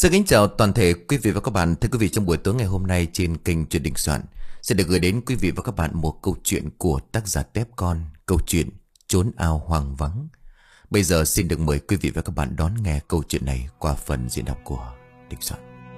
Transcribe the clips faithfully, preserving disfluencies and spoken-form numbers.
Xin kính chào toàn thể quý vị và các bạn. Thưa quý vị, trong buổi tối ngày hôm nay trên kênh Truyện Đình Soạn sẽ được gửi đến quý vị và các bạn một câu chuyện của tác giả Tép Con, câu chuyện Chốn Ao Hoang Vắng. Bây giờ xin được mời quý vị và các bạn đón nghe câu chuyện này qua phần diễn đọc của Đình Soạn.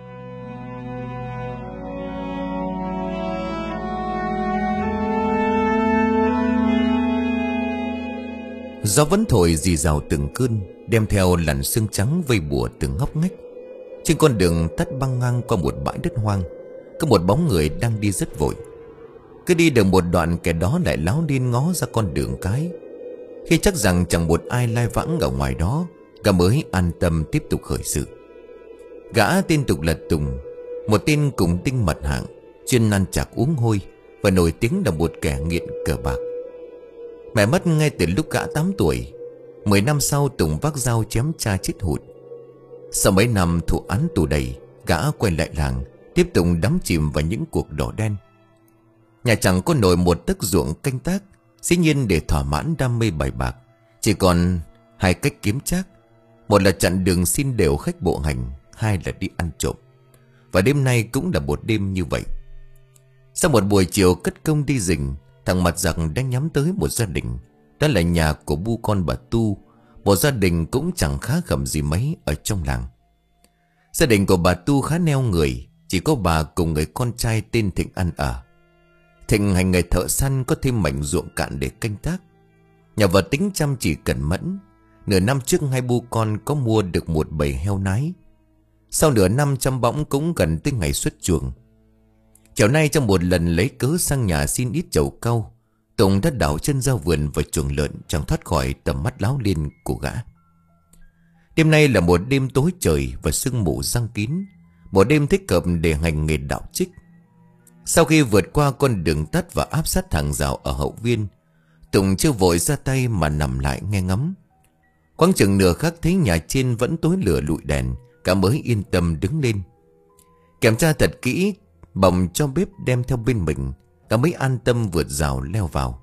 Gió vẫn thổi rì rào từng cơn, đem theo làn sương trắng vây bùa từng ngóc ngách. Trên con đường tắt băng ngang qua một bãi đất hoang, có một bóng người đang đi rất vội. Cứ đi được một đoạn, kẻ đó lại láo điên ngó ra con đường cái. Khi chắc rằng chẳng một ai lai vãng ở ngoài đó, gã mới an tâm tiếp tục khởi sự. Gã tên tục là Tùng, một tên cùng tinh mặt hạng, chuyên ăn chạc uống hôi và nổi tiếng là một kẻ nghiện cờ bạc. Mẹ mất ngay từ lúc gã tám tuổi. Mười năm sau, Tùng vác dao chém cha chết hụt. Sau mấy năm thụ án tù đầy, gã quay lại làng, tiếp tục đắm chìm vào những cuộc đỏ đen. Nhà chẳng có nổi một tấc ruộng canh tác, dĩ nhiên để thỏa mãn đam mê bài bạc, chỉ còn hai cách kiếm trác. Một là chặn đường xin đều khách bộ hành, hai là đi ăn trộm. Và đêm nay cũng là một đêm như vậy. Sau một buổi chiều cất công đi rình, thằng mặt giặc đang nhắm tới một gia đình. Đó là nhà của bu con bà Tu, một gia đình cũng chẳng khá khẩm gì mấy ở trong làng. Gia đình của bà Tu khá neo người, chỉ có bà cùng người con trai tên Thịnh ăn ở. Thịnh hành nghề thợ săn, có thêm mảnh ruộng cạn để canh tác. Nhà vợ tính chăm chỉ cẩn mẫn. Nửa năm trước hai bu con có mua được một bầy heo nái. Sau nửa năm chăm bẵm cũng gần tới ngày xuất chuồng. Chiều nay, trong một lần lấy cớ sang nhà xin ít trầu cau, Tùng đã đảo chân ra vườn và chuồng lợn, chẳng thoát khỏi tầm mắt láo liên của gã. Đêm nay là một đêm tối trời và sương mù giăng kín, một đêm thích hợp để hành nghề đạo trích. Sau khi vượt qua con đường tắt và áp sát hàng rào ở hậu viên, Tùng chưa vội ra tay mà nằm lại nghe ngắm. Quãng chừng nửa khắc thấy nhà trên vẫn tối lửa lụi đèn, cả mới yên tâm đứng lên. Kiểm tra thật kỹ bọng cho bếp đem theo bên mình, cả mới an tâm vượt rào leo vào.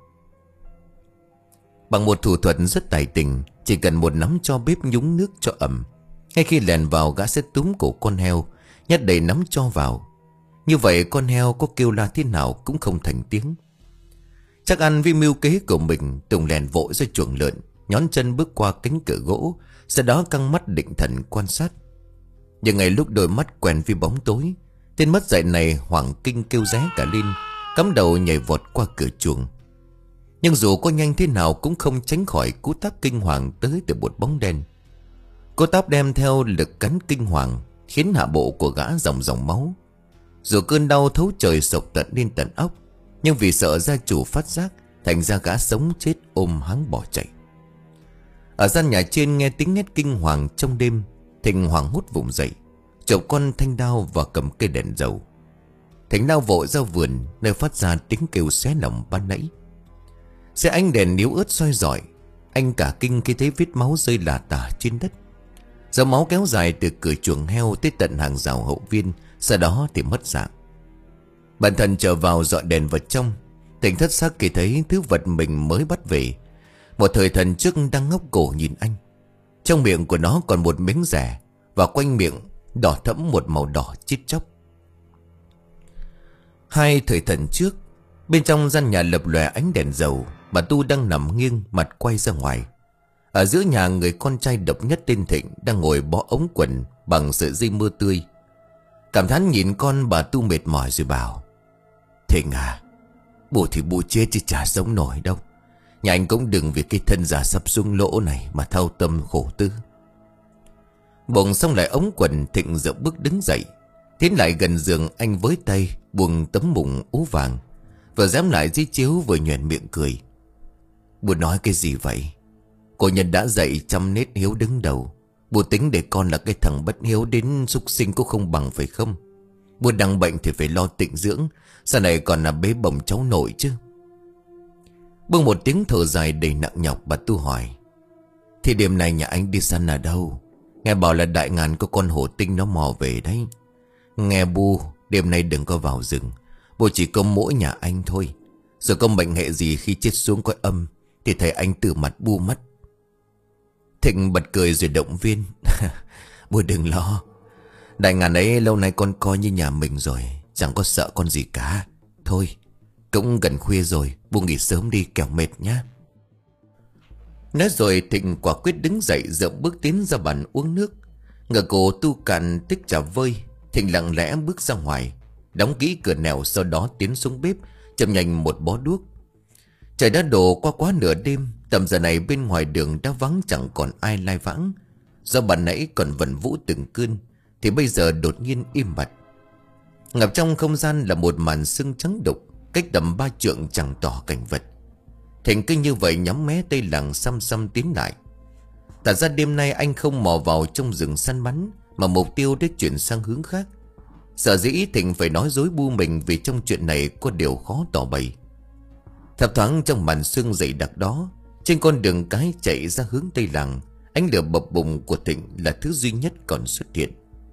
Bằng một thủ thuật rất tài tình, chỉ cần một nắm cho bếp nhúng nước cho ẩm. Ngay khi lèn vào, gã sẽ túm cổ con heo, nhét đầy nắm cho vào. Như vậy con heo có kêu la thế nào cũng không thành tiếng. Chắc ăn với mưu kế của mình, Tùng lèn vội ra chuồng lợn, nhón chân bước qua cánh cửa gỗ, sau đó căng mắt định thần quan sát. Nhưng ngay lúc đôi mắt quen với bóng tối, tên mất dạy này hoảng kinh kêu ré cả lên, cắm đầu nhảy vọt qua cửa chuồng. Nhưng dù có nhanh thế nào cũng không tránh khỏi cú táp kinh hoàng tới từ một bóng đen. Cú táp đem theo lực cắn kinh hoàng, khiến hạ bộ của gã dòng dòng máu. Dù cơn đau thấu trời sộc tận lên tận óc, nhưng vì sợ gia chủ phát giác, thành ra gã sống chết ôm háng bỏ chạy. Ở gian nhà trên nghe tiếng hét kinh hoàng trong đêm, Thịnh hoảng hốt vùng dậy, chộp con thanh đao và cầm cây đèn dầu. Thịnh lao vội ra vườn, nơi phát ra tiếng kêu xé lòng ban nãy. Xe ánh đèn níu ớt soi rọi, anh cả kinh khi thấy vết máu rơi lả tả trên đất. Dòng máu kéo dài từ cửa chuồng heo tới tận hàng rào hậu viên, sau đó thì mất dạng. Bản thân trở vào dọi đèn vào trong, Thịnh thất xác khi thấy thứ vật mình mới bắt về. Một thời thần trước đang ngóc cổ nhìn anh. Trong miệng của nó còn một miếng rẻ, và quanh miệng đỏ thẫm một màu đỏ chít chóc. Hai thời thần trước, bên trong gian nhà lập lòe ánh đèn dầu, bà Tu đang nằm nghiêng, mặt quay ra ngoài. Ở giữa nhà, người con trai độc nhất tên Thịnh đang ngồi bó ống quần bằng sợi dây mưa tươi. Cảm thán nhìn con, bà Tu mệt mỏi rồi bảo: Thịnh à, bố thì bố chết chứ chả sống nổi đâu. Nhà anh cũng đừng vì cái thân già sắp xuống lỗ này mà thao tâm khổ tư. Buông xong lại ống quần, Thịnh dậm bước đứng dậy, tiến lại gần giường anh với tay buông tấm mùng ố vàng, vừa dám lại dưới chiếu vừa nhoẻn miệng cười. Bố nói cái gì vậy? Cô nhân đã dạy chăm nết hiếu đứng đầu. Bố tính để con là cái thằng bất hiếu đến súc sinh cũng không bằng phải không? Bố đang bệnh thì phải lo tịnh dưỡng, sau này còn là bế bồng cháu nội chứ. Buông một tiếng thở dài đầy nặng nhọc, bà Tu hỏi: Thì đêm nay nhà anh đi săn ở đâu? Nghe bảo là đại ngàn có con hổ tinh nó mò về đấy. Nghe bu, đêm nay đừng có vào rừng. Bố chỉ có mỗi nhà anh thôi. Rồi có bệnh hệ gì khi chết xuống cõi âm thì thầy anh từ mặt bu mất. Thịnh bật cười rồi động viên: Bố đừng lo. Đại ngàn ấy lâu nay con coi như nhà mình rồi, chẳng có sợ con gì cả. Thôi cũng gần khuya rồi, buông nghỉ sớm đi kẻo mệt nhá. Nói rồi Thịnh quả quyết đứng dậy, dậm bước tiến ra bàn uống nước. Ngờ cổ tu cạn tích trà vơi, Thịnh lặng lẽ bước ra ngoài, đóng kỹ cửa nẻo, sau đó tiến xuống bếp châm nhanh một bó đuốc. Trời đã đổ qua quá nửa đêm. Tầm giờ này bên ngoài đường đã vắng, chẳng còn ai lai vãng. Do ban nãy còn vần vũ từng cơn thì bây giờ đột nhiên im bặt. Ngập trong không gian là một màn sương trắng đục, cách tầm ba trượng chẳng tỏ cảnh vật. Thịnh cứ như vậy nhắm mé tây làng xăm xăm tiến lại. Thật ra đêm nay anh không mò vào trong rừng săn bắn, mà mục tiêu đã chuyển sang hướng khác. Sở dĩ Thịnh phải nói dối bu mình, vì trong chuyện này có điều khó tỏ bày. Thập thoáng trong màn sương dày đặc đó, trên con đường cái chạy ra hướng tây làng, ánh lửa bập bùng của Thịnh là thứ duy nhất còn xuất hiện.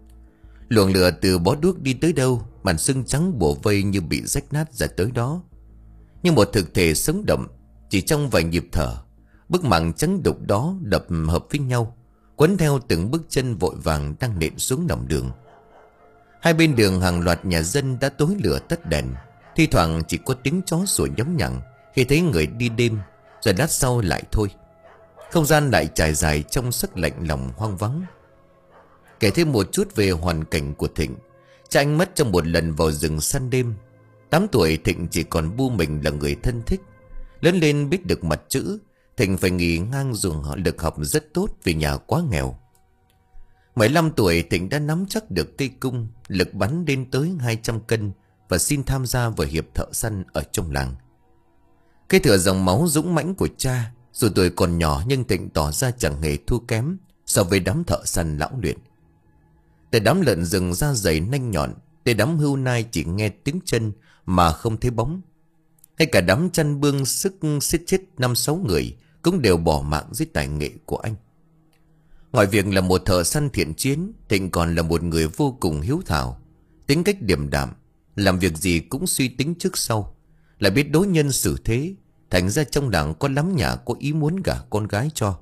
Luồng lửa từ bó đuốc đi tới đâu, màn sương trắng bủa vây như bị rách nát ra tới đó. Như một thực thể sống động, chỉ trong vài nhịp thở, bức màn trắng đục đó đập hợp với nhau, quấn theo từng bước chân vội vàng đang nện xuống lòng đường. Hai bên đường hàng loạt nhà dân đã tối lửa tắt đèn, thi thoảng chỉ có tiếng chó sủa nhóng nhặng khi thấy người đi đêm, rồi lát sau lại thôi. Không gian lại trải dài trong sắc lạnh lòng hoang vắng. Kể thêm một chút về hoàn cảnh của Thịnh. Cha anh mất trong một lần vào rừng săn đêm. Tám tuổi Thịnh chỉ còn bu mình là người thân thích. Lớn lên biết được mặt chữ, Thịnh phải nghỉ ngang dù họ lực học rất tốt vì nhà quá nghèo. mười lăm tuổi Thịnh đã nắm chắc được cây cung, lực bắn lên tới hai trăm cân và xin tham gia vào hiệp thợ săn ở trong làng. Kế thừa dòng máu dũng mãnh của cha, dù tuổi còn nhỏ nhưng Thịnh tỏ ra chẳng hề thua kém so với đám thợ săn lão luyện. Từ đám lợn rừng da dày nanh nhọn, tới đám hươu nai chỉ nghe tiếng chân mà không thấy bóng, hay cả đám chăn bương sức xiết chết năm sáu người cũng đều bỏ mạng dưới tài nghệ của anh. Ngoài việc là một thợ săn thiện chiến, Thịnh còn là một người vô cùng hiếu thảo, tính cách điềm đạm, làm việc gì cũng suy tính trước sau, lại biết đối nhân xử thế. Thành ra trong làng có lắm nhà có ý muốn gả con gái cho.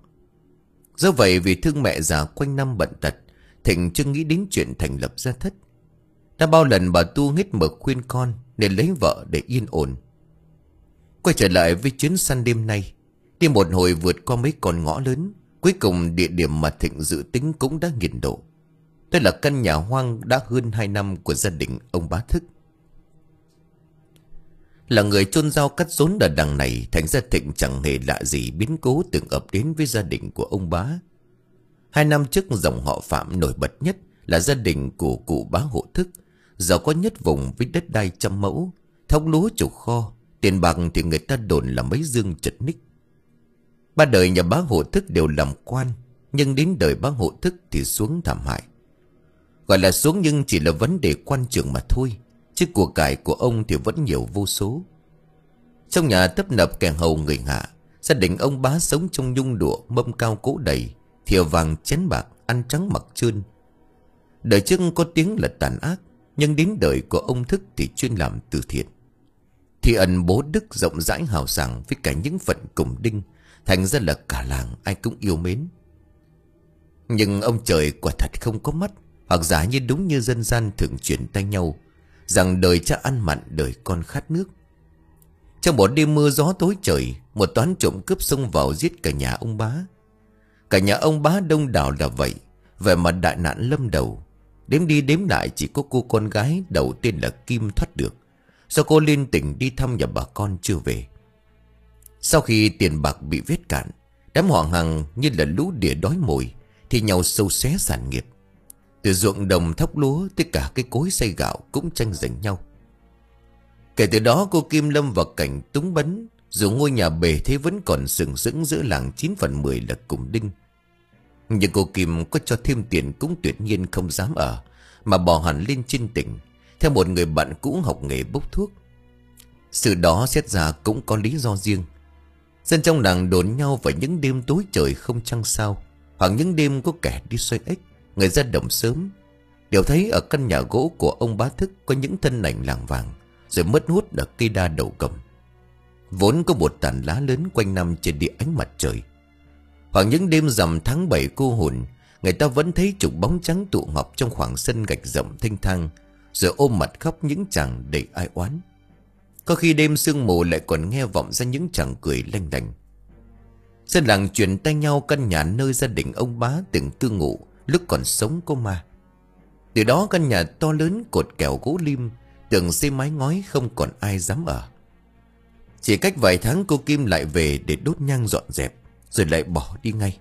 Do vậy vì thương mẹ già quanh năm bận tật, Thịnh chưa nghĩ đến chuyện thành lập gia thất. Đã bao lần bà Tu hết mực khuyên con nên lấy vợ để yên ổn. Quay trở lại với chuyến săn đêm nay, đi một hồi vượt qua mấy con ngõ lớn, cuối cùng địa điểm mà Thịnh dự tính cũng đã nghiền độ. Đây là căn nhà hoang đã hơn hai năm của gia đình ông Bá Thức. Là người chôn rau cắt rốn ở đằng này, thành ra Thịnh chẳng hề lạ gì biến cố từng ập đến với gia đình của ông Bá. Hai năm trước dòng họ Phạm nổi bật nhất là gia đình của cụ Bá Hộ Thức, giàu có nhất vùng với đất đai trăm mẫu, thóc lúa trục kho, tiền bạc thì người ta đồn là mấy dương chật ních. Ba đời nhà Bá Hộ Thức đều làm quan, nhưng đến đời Bá Hộ Thức thì xuống thảm hại. Gọi là xuống nhưng chỉ là vấn đề quan trường mà thôi, chứ của cải của ông thì vẫn nhiều vô số. Trong nhà tấp nập kẻ hầu người hạ, gia đình ông Bá sống trong nhung lụa, mâm cao cỗ đầy, thìa vàng chén bạc, ăn trắng mặc trơn. Đời trước có tiếng là tàn ác, nhưng đến đời của ông Thức thì chuyên làm từ thiện. Thì ẩn bố đức rộng rãi hào sảng với cả những phận cùng đinh, thành ra là cả làng ai cũng yêu mến. Nhưng ông trời quả thật không có mắt, hoặc giả như đúng như dân gian thường truyền tay nhau rằng đời cha ăn mặn đời con khát nước. Trong một đêm mưa gió tối trời, một toán trộm cướp xông vào giết cả nhà ông Bá. Cả nhà ông Bá đông đảo là vậy, về mặt đại nạn lâm đầu. Đếm đi đếm lại chỉ có cô con gái đầu tên là Kim thoát được, do cô lên tỉnh đi thăm nhà bà con chưa về. Sau khi tiền bạc bị vết cạn, đám họ hàng như là lũ đỉa đói mồi thì nhau sâu xé sản nghiệp. Từ ruộng đồng thóc lúa tới cả cái cối xay gạo cũng tranh giành nhau. Kể từ đó cô Kim lâm vào cảnh túng bấn, dù ngôi nhà bề thế vẫn còn sừng sững giữa làng chín phần mười là cùng đinh. Nhưng cô Kim có cho thêm tiền cũng tuyệt nhiên không dám ở, mà bỏ hẳn lên trên tỉnh, theo một người bạn cũ học nghề bốc thuốc. Sự đó xét ra cũng có lý do riêng. Dân trong làng đồn nhau vào những đêm tối trời không trăng sao, hoặc những đêm có kẻ đi xoay ếch, người ra đồng sớm, đều thấy ở căn nhà gỗ của ông Bá Thức có những thân ảnh làng vàng, rồi mất hút ở cây đa đầu cầm, vốn có một tàn lá lớn quanh năm trên địa ánh mặt trời. Hoặc những đêm rằm tháng bảy cô hồn, người ta vẫn thấy chục bóng trắng tụ họp trong khoảng sân gạch rộng thênh thang, rồi ôm mặt khóc những chàng đầy ai oán. Có khi đêm sương mù lại còn nghe vọng ra những chàng cười lanh đành. Dân làng truyền tay nhau căn nhà nơi gia đình ông bá từng cư ngụ lúc còn sống có ma. Từ đó căn nhà to lớn cột kèo gỗ lim, tường xây mái ngói không còn ai dám ở. Chỉ cách vài tháng cô Kim lại về để đốt nhang dọn dẹp, rồi lại bỏ đi ngay.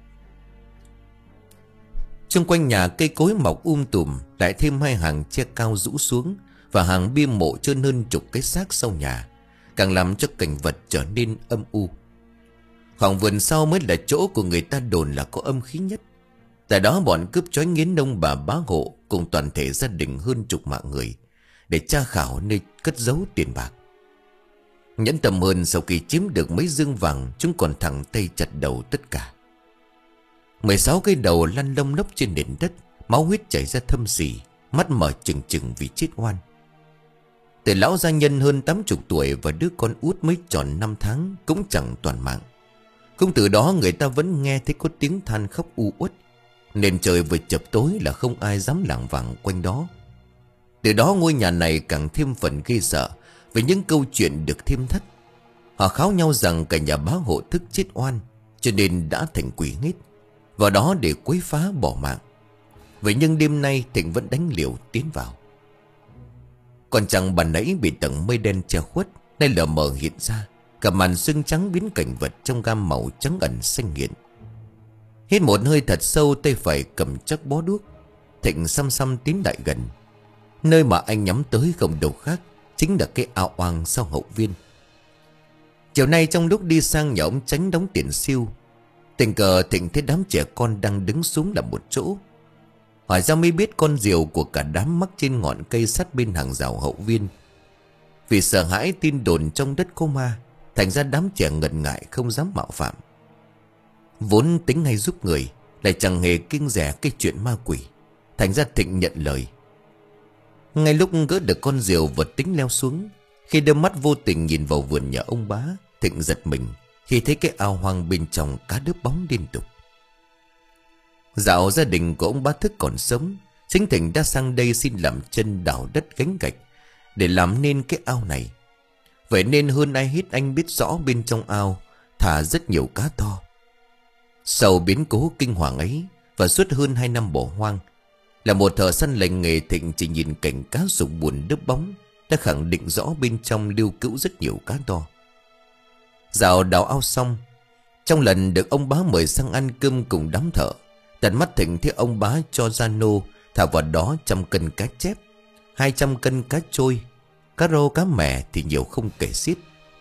Xung quanh nhà cây cối mọc um tùm, lại thêm hai hàng tre cao rũ xuống và hàng bia mộ trơn hơn chục cái xác sau nhà, càng làm cho cảnh vật trở nên âm u. Khoảng vườn sau mới là chỗ của người ta đồn là có âm khí nhất. Tại đó bọn cướp chói nghiến nông bà bá hộ cùng toàn thể gia đình hơn chục mạng người để tra khảo nơi cất giấu tiền bạc. Nhẫn tâm hơn, sau khi chiếm được mấy dương vàng, chúng còn thẳng tay chặt đầu tất cả. Mười sáu cây đầu lăn lông lốc trên nền đất, máu huyết chảy ra thâm sỉ, mắt mở trừng trừng vì chết oan. Từ lão gia nhân hơn tám chục tuổi và đứa con út mới tròn năm tháng cũng chẳng toàn mạng. Cũng từ đó người ta vẫn nghe thấy có tiếng than khóc u uất. Nền trời vừa chập tối là không ai dám lảng vảng quanh đó. Từ đó ngôi nhà này càng thêm phần ghê sợ với những câu chuyện được thêm thất. Họ kháo nhau rằng cả nhà bá hộ thức chết oan, cho nên đã thành quỷ nghết vào đó để quấy phá bỏ mạng. Vậy nhưng đêm nay Thịnh vẫn đánh liều tiến vào. Còn chẳng bàn nãy bị tầng mây đen che khuất, nay lờ mờ hiện ra, cả màn sương trắng biến cảnh vật trong gam màu trắng ẩn xanh nghiện. Hít một hơi thật sâu, tay phải cầm chắc bó đuốc, Thịnh xăm xăm tiến lại gần. Nơi mà anh nhắm tới không đâu khác, chính là cái ao oang sau hậu viên. Chiều nay trong lúc đi sang nhà ông Chánh đóng tiền siêu, tình cờ Thịnh thấy đám trẻ con đang đứng xuống làm một chỗ. Hỏi ra mới biết con diều của cả đám mắc trên ngọn cây sát bên hàng rào hậu viên. Vì sợ hãi tin đồn trong đất có ma, thành ra đám trẻ ngần ngại không dám mạo phạm. Vốn tính hay giúp người, lại chẳng hề kinh dè cái chuyện ma quỷ, thành ra Thịnh nhận lời. Ngay lúc gỡ được con diều vật tính leo xuống, khi đôi mắt vô tình nhìn vào vườn nhà ông bá, Thịnh giật mình khi thấy cái ao hoang bên trong cá đớp bóng liên tục. Dạo gia đình của ông bá Thức còn sống, chính Thịnh đã sang đây xin làm chân đào đất gánh gạch để làm nên cái ao này. Vậy nên hơn ai hết anh biết rõ bên trong ao thả rất nhiều cá to. Sau biến cố kinh hoàng ấy và suốt hơn hai năm bỏ hoang, là một thợ săn lành nghề, Thịnh chỉ nhìn cảnh cá sục buồn đớp bóng đã khẳng định rõ bên trong lưu cữu rất nhiều cá to. Dạo đào ao xong, trong lần được ông bá mời sang ăn cơm cùng đám thợ, tận mắt Thịnh thấy ông bá cho ra nô thả vào đó trăm cân cá chép, hai trăm cân cá trôi, cá rô cá mè thì nhiều không kể xiết.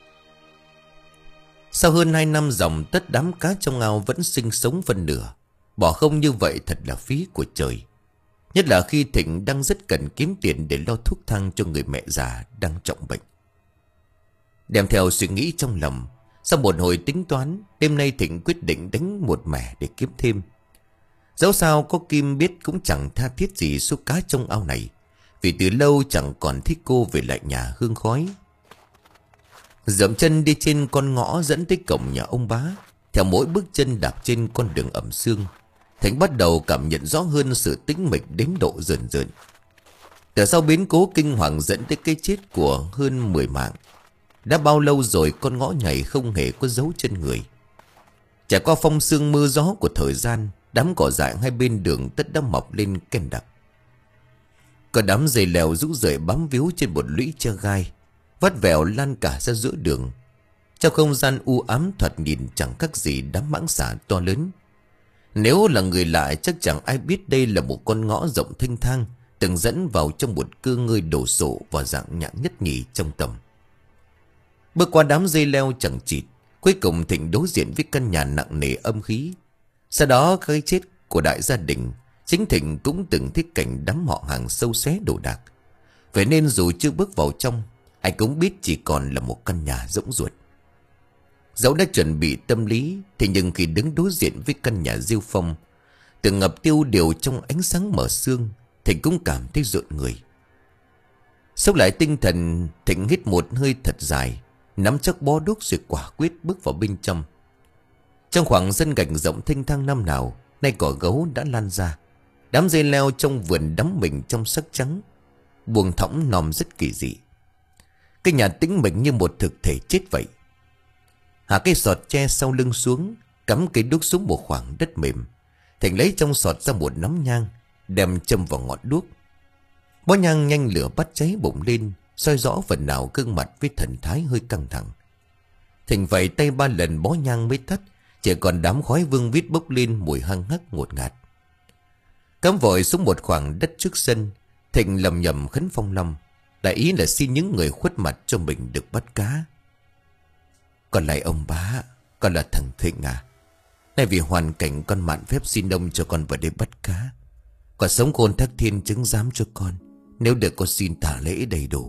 Sau hơn hai năm dòng, tất đám cá trong ao vẫn sinh sống phân nửa. Bỏ không như vậy thật là phí của trời. Nhất là khi Thịnh đang rất cần kiếm tiền để lo thuốc thang cho người mẹ già đang trọng bệnh. Đem theo suy nghĩ trong lòng, sau một hồi tính toán, đêm nay Thịnh quyết định đánh một mẻ để kiếm thêm. Dẫu sao có Kim biết cũng chẳng tha thiết gì số cá trong ao này, vì từ lâu chẳng còn thích cô về lại nhà hương khói. Dậm chân đi trên con ngõ dẫn tới cổng nhà ông bá, theo mỗi bước chân đạp trên con đường ẩm sương, Thịnh bắt đầu cảm nhận rõ hơn sự tĩnh mịch đến độ rờn rợn. Từ sau biến cố kinh hoàng dẫn tới cái chết của hơn mười mạng, đã bao lâu rồi con ngõ này không hề có dấu chân người. Trải qua phong sương mưa gió của thời gian, đám cỏ dại hai bên đường tất đã mọc lên ken đặc. Có đám dây leo rũ rượi bám víu trên một lũy tre gai, vắt vẻo lan cả ra giữa đường. Trong không gian u ám thoạt nhìn chẳng khác gì đám mãng xà to lớn. Nếu là người lạ chắc chẳng ai biết đây là một con ngõ rộng thênh thang, từng dẫn vào trong một cơ ngơi đổ sộ và dạng nhạn nhất nhì trong tầm. Bước qua đám dây leo chẳng chịt, cuối cùng Thịnh đối diện với căn nhà nặng nề âm khí. Sau đó cái chết của đại gia đình, chính Thịnh cũng từng thấy cảnh đám họ hàng sâu xé đồ đạc. Vậy nên dù chưa bước vào trong, anh cũng biết chỉ còn là một căn nhà rỗng ruột. Dẫu đã chuẩn bị tâm lý, thì nhưng khi đứng đối diện với căn nhà Diêu Phong, từng ngập tiêu điều trong ánh sáng mờ sương, Thịnh cũng cảm thấy rợn người. Xốc lại tinh thần, Thịnh hít một hơi thật dài, nắm chắc bó đuốc rồi quả quyết bước vào bên trong. Trong khoảng sân gạch rộng thênh thang năm nào, nay cỏ gấu đã lan ra. Đám dây leo trong vườn đắm mình trong sắc trắng, buông thõng nòm rất kỳ dị. Cái nhà tĩnh mịch như một thực thể chết vậy. Hạ cái sọt tre sau lưng xuống, cắm cây đuốc xuống một khoảng đất mềm. Thành lấy trong sọt ra một nắm nhang, đem châm vào ngọn đuốc. Bó nhang nhanh lửa bắt cháy bùng lên, soi rõ phần nào gương mặt với thần thái hơi căng thẳng. Thành vẫy tay ba lần bó nhang mới tắt, chỉ còn đám khói vương vít bốc lên mùi hăng hắc ngột ngạt. Cắm vội xuống một khoảng đất trước sân, Thịnh lầm nhầm khấn phong long, đại ý là xin những người khuất mặt cho mình được bắt cá. Còn lại ông bá, con là thằng Thịnh à? Nay vì hoàn cảnh con mạn phép xin ông cho con vào đây bắt cá. Con sống khôn thác thiên chứng giám cho con, nếu được con xin tả lễ đầy đủ.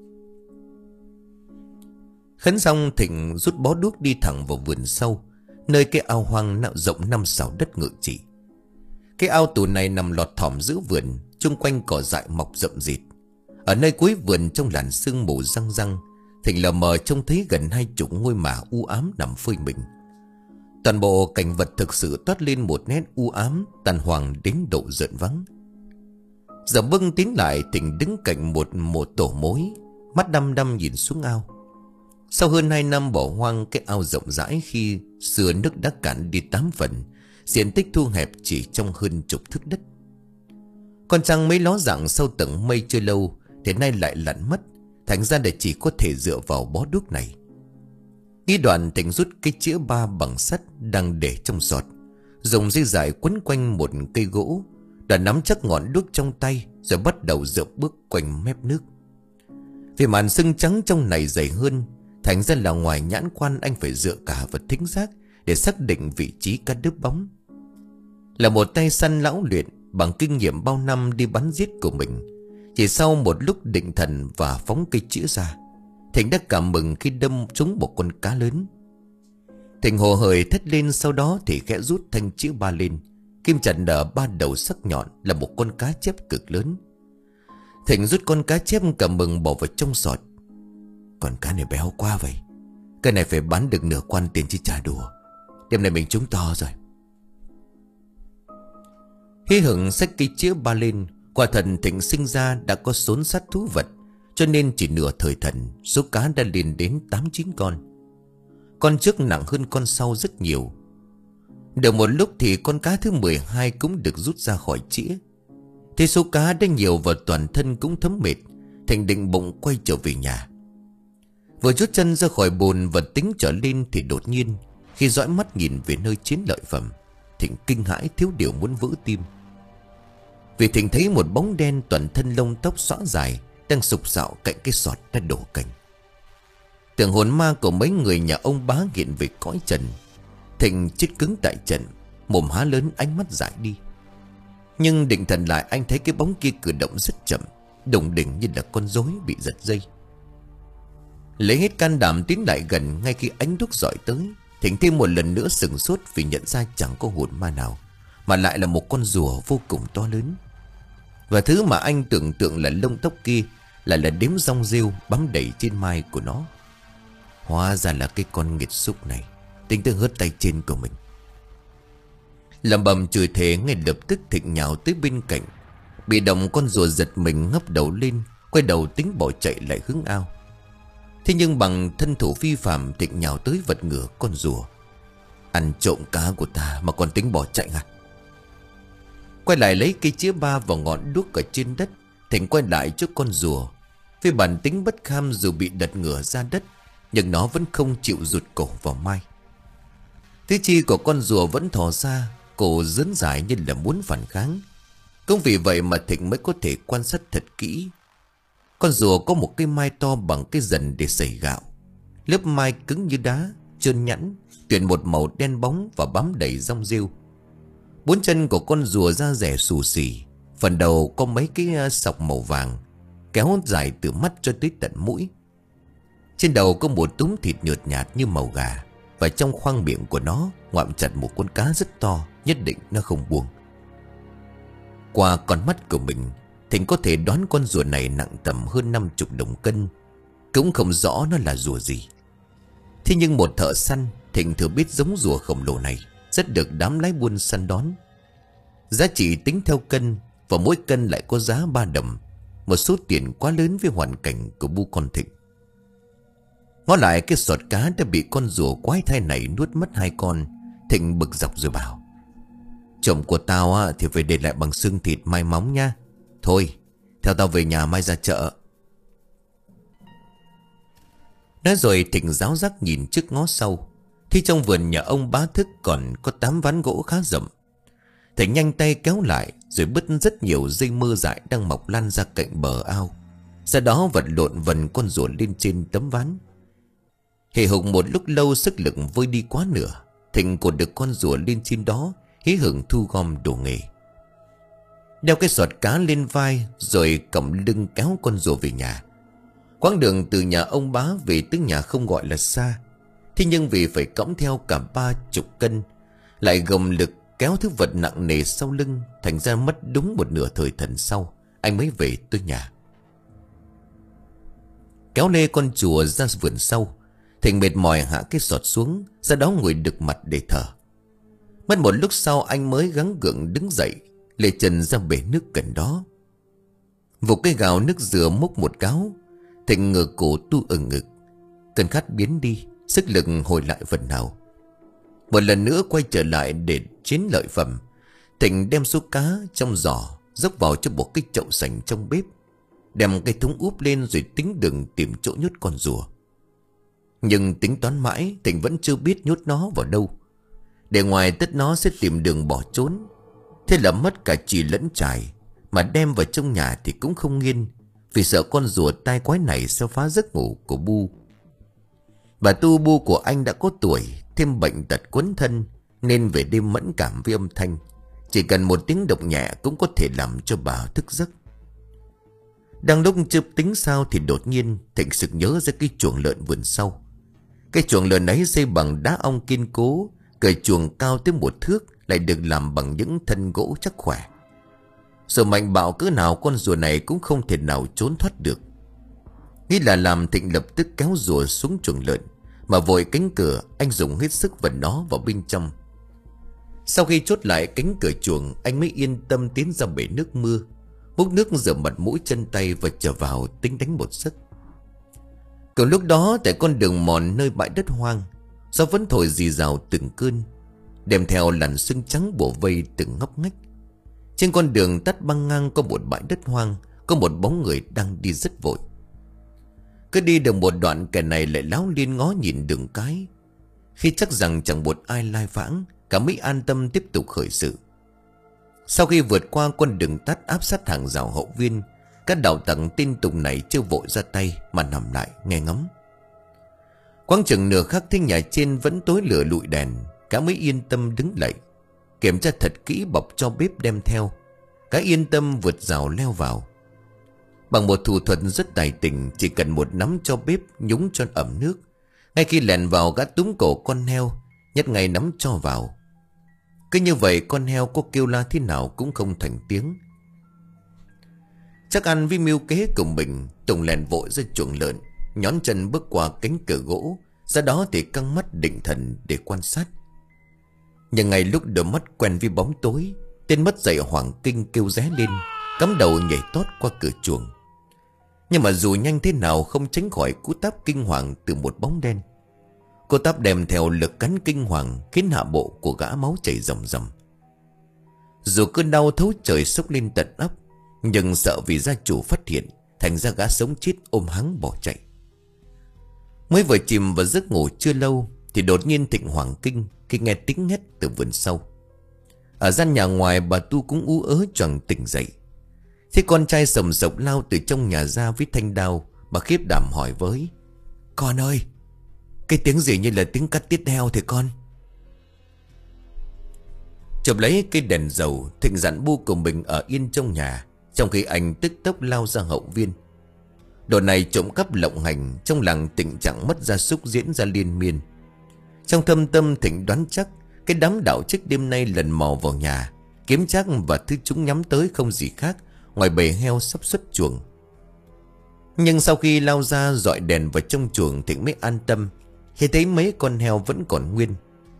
Khấn xong Thịnh rút bó đuốc đi thẳng vào vườn sâu, nơi cái ao hoang nạo rộng năm sào đất ngự trị. Cái ao tù này nằm lọt thỏm giữa vườn, chung quanh cỏ dại mọc rậm rịt. Ở nơi cuối vườn trong làn sương mù răng răng, Thịnh lờ mờ trông thấy gần hai chục ngôi mả u ám nằm phơi mình. Toàn bộ cảnh vật thực sự toát lên một nét u ám, tàn hoàng đến độ giận vắng. Giờ bưng tiến lại, Thịnh đứng cạnh một một tổ mối, mắt đăm đăm nhìn xuống ao. Sau hơn hai năm bỏ hoang cái ao rộng rãi khi xưa nước đã cạn đi tám phần, diện tích thu hẹp chỉ trong hơn chục thước đất. Con trăng mấy ló dạng sau tầng mây chưa lâu thì nay lại lặn mất, thành ra để chỉ có thể dựa vào bó đuốc này. Nghĩ đoạn, Thịnh rút cái chĩa ba bằng sắt đang để trong sọt, dùng dây dài quấn quanh một cây gỗ, đã nắm chắc ngọn đuốc trong tay rồi bắt đầu dựa bước quanh mép nước. Vì màn sương trắng trong này dày hơn, thành ra là ngoài nhãn quan anh phải dựa cả vào thính giác để xác định vị trí cá đớp bóng. Là một tay săn lão luyện, bằng kinh nghiệm bao năm đi bắn giết của mình, chỉ sau một lúc định thần và phóng cây chĩa ra, Thịnh đã cảm mừng khi đâm trúng một con cá lớn. Thịnh hồ hởi thét lên, sau đó thì khẽ rút thanh chĩa ba lên. Kim chặt nở ba đầu sắc nhọn là một con cá chép cực lớn. Thịnh rút con cá chép cảm mừng bỏ vào trong sọt. Con cá này béo quá vậy, cái này phải bán được nửa quan tiền chứ trả đùa. Đêm này mình trúng to rồi. Hí hửng xách cây chĩa ba lên. Quả thần Thịnh sinh ra đã có xốn sát thú vật, cho nên chỉ nửa thời thần số cá đã lên đến tám chín con. Con trước nặng hơn con sau rất nhiều. Được một lúc thì con cá thứ mười hai cũng được rút ra khỏi chĩa. Thế số cá đã nhiều và toàn thân cũng thấm mệt, Thịnh định bụng quay trở về nhà. Vừa rút chân ra khỏi bồn và tính trở lên thì đột nhiên, khi dõi mắt nhìn về nơi chiến lợi phẩm, Thịnh kinh hãi thiếu điều muốn vỡ tim. Vì Thịnh thấy một bóng đen toàn thân lông tóc xõa dài đang sục sạo cạnh cái sọt đã đổ cành. Tưởng hồn ma của mấy người nhà ông bá hiện về cõi trần, Thịnh chết cứng tại trận, mồm há lớn, ánh mắt dại đi. Nhưng định thần lại, anh thấy cái bóng kia cử động rất chậm, đùng đỉnh như là con rối bị giật dây. Lấy hết can đảm tiến lại gần, ngay khi ánh đuốc rọi tới, Thịnh thêm một lần nữa sừng sốt vì nhận ra chẳng có hồn ma nào, mà lại là một con rùa vô cùng to lớn. Và thứ mà anh tưởng tượng là lông tóc kia lại là đếm rong rêu bám đầy trên mai của nó. Hóa ra là cái con nghiệt xúc này tính tới hớt tay trên của mình. Lầm bầm chửi thề, ngay lập tức Thịnh nhào tới bên cạnh. Bị động con rùa giật mình ngóc đầu lên, quay đầu tính bỏ chạy lại hướng ao. Thế nhưng bằng thân thủ phi phàm, Thịnh nhào tới vật ngửa con rùa. Ăn trộm cá của ta mà còn tính bỏ chạy à? Quay lại lấy cây chĩa ba vào ngọn đuốc ở trên đất, Thịnh quay lại trước con rùa. Với bản tính bất kham, dù bị đật ngửa ra đất, nhưng nó vẫn không chịu rụt cổ vào mai. Tứ chi của con rùa vẫn thò ra, cổ dướn dài như là muốn phản kháng. Cũng vì vậy mà Thịnh mới có thể quan sát thật kỹ. Con rùa có một cái mai to bằng cái dần để sẩy gạo. Lớp mai cứng như đá, trơn nhẵn, tuyển một màu đen bóng và bám đầy rong rêu. Bốn chân của con rùa da rẻ xù xì, phần đầu có mấy cái sọc màu vàng kéo dài từ mắt cho tới tận mũi. Trên đầu có một túm thịt nhợt nhạt như màu gà, và trong khoang miệng của nó ngoạm chặt một con cá rất to, nhất định nó không buông. Qua con mắt của mình, Thịnh có thể đoán con rùa này nặng tầm hơn năm chục đồng cân. Cũng không rõ nó là rùa gì. Thế nhưng một thợ săn, Thịnh thừa biết giống rùa khổng lồ này rất được đám lái buôn săn đón, Giá trị tính theo cân, và mỗi cân lại có giá ba đồng. Một số tiền quá lớn với hoàn cảnh của bu con Thịnh. Ngó lại cái sọt cá đã bị con rùa quái thai này nuốt mất hai con, Thịnh bực dọc rồi bảo: Chồng của tao á, thì phải để lại bằng xương thịt mai móng nha. Thôi theo tao về nhà mai ra chợ. Nói rồi Thịnh ráo rắc nhìn trước ngó sau, thì trong vườn nhà ông Bá Thức còn có tám ván gỗ khá rộng. Thịnh nhanh tay kéo lại, rồi bứt rất nhiều dây mơ dại đang mọc lan ra cạnh bờ ao. Sau đó vật lộn vần con rùa lên trên tấm ván. Hề hùng một lúc lâu, sức lực vơi đi quá nửa, Thịnh cột được con rùa lên trên đó, hí hưởng thu gom đồ nghề. Đeo cái sọt cá lên vai, rồi cầm lưng kéo con rùa về nhà. Quãng đường từ nhà ông Bá về tới nhà không gọi là xa, thế nhưng vì phải cõng theo cả ba chục cân, lại gồng lực kéo thứ vật nặng nề sau lưng, thành ra mất đúng một nửa thời thần sau anh mới về tới nhà. Kéo lê con chùa ra vườn sau, Thịnh mệt mỏi hạ cái sọt xuống, ra đó ngồi đực mặt để thở. Mất một lúc sau anh mới gắng gượng đứng dậy, lê chân ra bể nước gần đó. Vụt cái gào nước dừa múc một gáo, Thịnh ngửa cổ tu ở ngực. Cơn khát biến đi, sức lực hồi lại phần nào. Một lần nữa quay trở lại để chiến lợi phẩm, Thịnh đem số cá trong giỏ dốc vào cho một cái chậu sành trong bếp, đem cái thúng úp lên rồi tính đường tìm chỗ nhốt con rùa. Nhưng tính toán mãi, Thịnh vẫn chưa biết nhốt nó vào đâu. Để ngoài tất nó sẽ tìm đường bỏ trốn. Thế là mất cả chì lẫn chài, mà đem vào trong nhà thì cũng không nghiên, vì sợ con rùa tai quái này sẽ phá giấc ngủ của bu. Bà tu bu của anh đã có tuổi, thêm bệnh tật quấn thân, nên về đêm mẫn cảm với âm thanh. Chỉ cần một tiếng động nhẹ cũng có thể làm cho bà thức giấc. Đang lúc chưa tính sao thì đột nhiên Thịnh sực nhớ ra cái chuồng lợn vườn sau. Cái chuồng lợn ấy xây bằng đá ong kiên cố, cởi chuồng cao tới một thước, lại được làm bằng những thân gỗ chắc khỏe. Dù mạnh bạo cỡ nào, con rùa này cũng không thể nào trốn thoát được. Nghĩ là làm, Thịnh lập tức kéo rùa xuống chuồng lợn, mà vội cánh cửa anh dùng hết sức vận nó vào bên trong. Sau khi chốt lại cánh cửa chuồng, anh mới yên tâm tiến ra bể nước mưa, múc nước rửa mặt mũi chân tay và trở vào tính đánh một giấc. Cùng lúc đó, tại con đường mòn nơi bãi đất hoang, gió vẫn thổi rì rào từng cơn, đem theo làn sương trắng bủa vây từng ngóc ngách. Trên con đường tắt băng ngang có một bãi đất hoang, có một bóng người đang đi rất vội. Cứ đi được một đoạn, kẻ này lại láo liên ngó nhìn đường cái. Khi chắc rằng chẳng một ai lai vãng, cả mới an tâm tiếp tục khởi sự. Sau khi vượt qua con đường tắt áp sát hàng rào hậu viên, các đạo tặc tin tùng này chưa vội ra tay mà nằm lại nghe ngóng. Quãng chừng nửa khắc thấy nhà trên vẫn tối lửa lụi đèn, cả mới yên tâm đứng dậy, kiểm tra thật kỹ bọc cho bếp đem theo. Cả yên tâm vượt rào leo vào. Bằng một thủ thuật rất tài tình, chỉ cần một nắm cho bếp nhúng cho ẩm nước. Ngay khi lèn vào, gã túm cổ con heo, nhét ngay nắm cho vào. Cứ như vậy, con heo có kêu la thế nào cũng không thành tiếng. Chắc ăn với mưu kế của mình, Tùng lèn vội ra chuồng lợn, nhón chân bước qua cánh cửa gỗ, ra đó thì căng mắt định thần để quan sát. Nhưng ngay lúc đôi mắt quen với bóng tối, tên mất dậy hoảng kinh kêu ré lên, cắm đầu nhảy tót qua cửa chuồng. Nhưng mà dù nhanh thế nào không tránh khỏi cú táp kinh hoàng từ một bóng đen. Cô táp đem theo lực cắn kinh hoàng, khiến hạ bộ của gã máu chảy ròng ròng. Dù cơn đau thấu trời xốc lên tận óc, nhưng sợ vì gia chủ phát hiện, thành ra gã sống chết ôm hắng bỏ chạy. Mới vừa chìm vào giấc ngủ chưa lâu thì đột nhiên Thịnh hoảng kinh khi nghe tiếng hét từ vườn sau. Ở gian nhà ngoài, bà Tu cũng ú ớ choàng tỉnh dậy. Thế con trai sầm sộc lao từ trong nhà ra với thanh đao, bà khiếp đảm hỏi với: "Con ơi, cái tiếng gì như là tiếng cắt tiết heo thế con?" Chụp lấy cây đèn dầu, Thịnh dặn bu của mình ở yên trong nhà, trong khi anh tức tốc lao ra hậu viên. Đồ này trộm cắp lộng hành, trong làng tình trạng mất gia súc diễn ra liên miên. Trong thâm tâm Thịnh đoán chắc cái đám đạo trích đêm nay lần mò vào nhà, kiếm trác và thứ chúng nhắm tới không gì khác ngoài bầy heo sắp xuất chuồng. Nhưng sau khi lao ra dọi đèn vào trong chuồng, Thịnh mới an tâm khi thấy mấy con heo vẫn còn nguyên.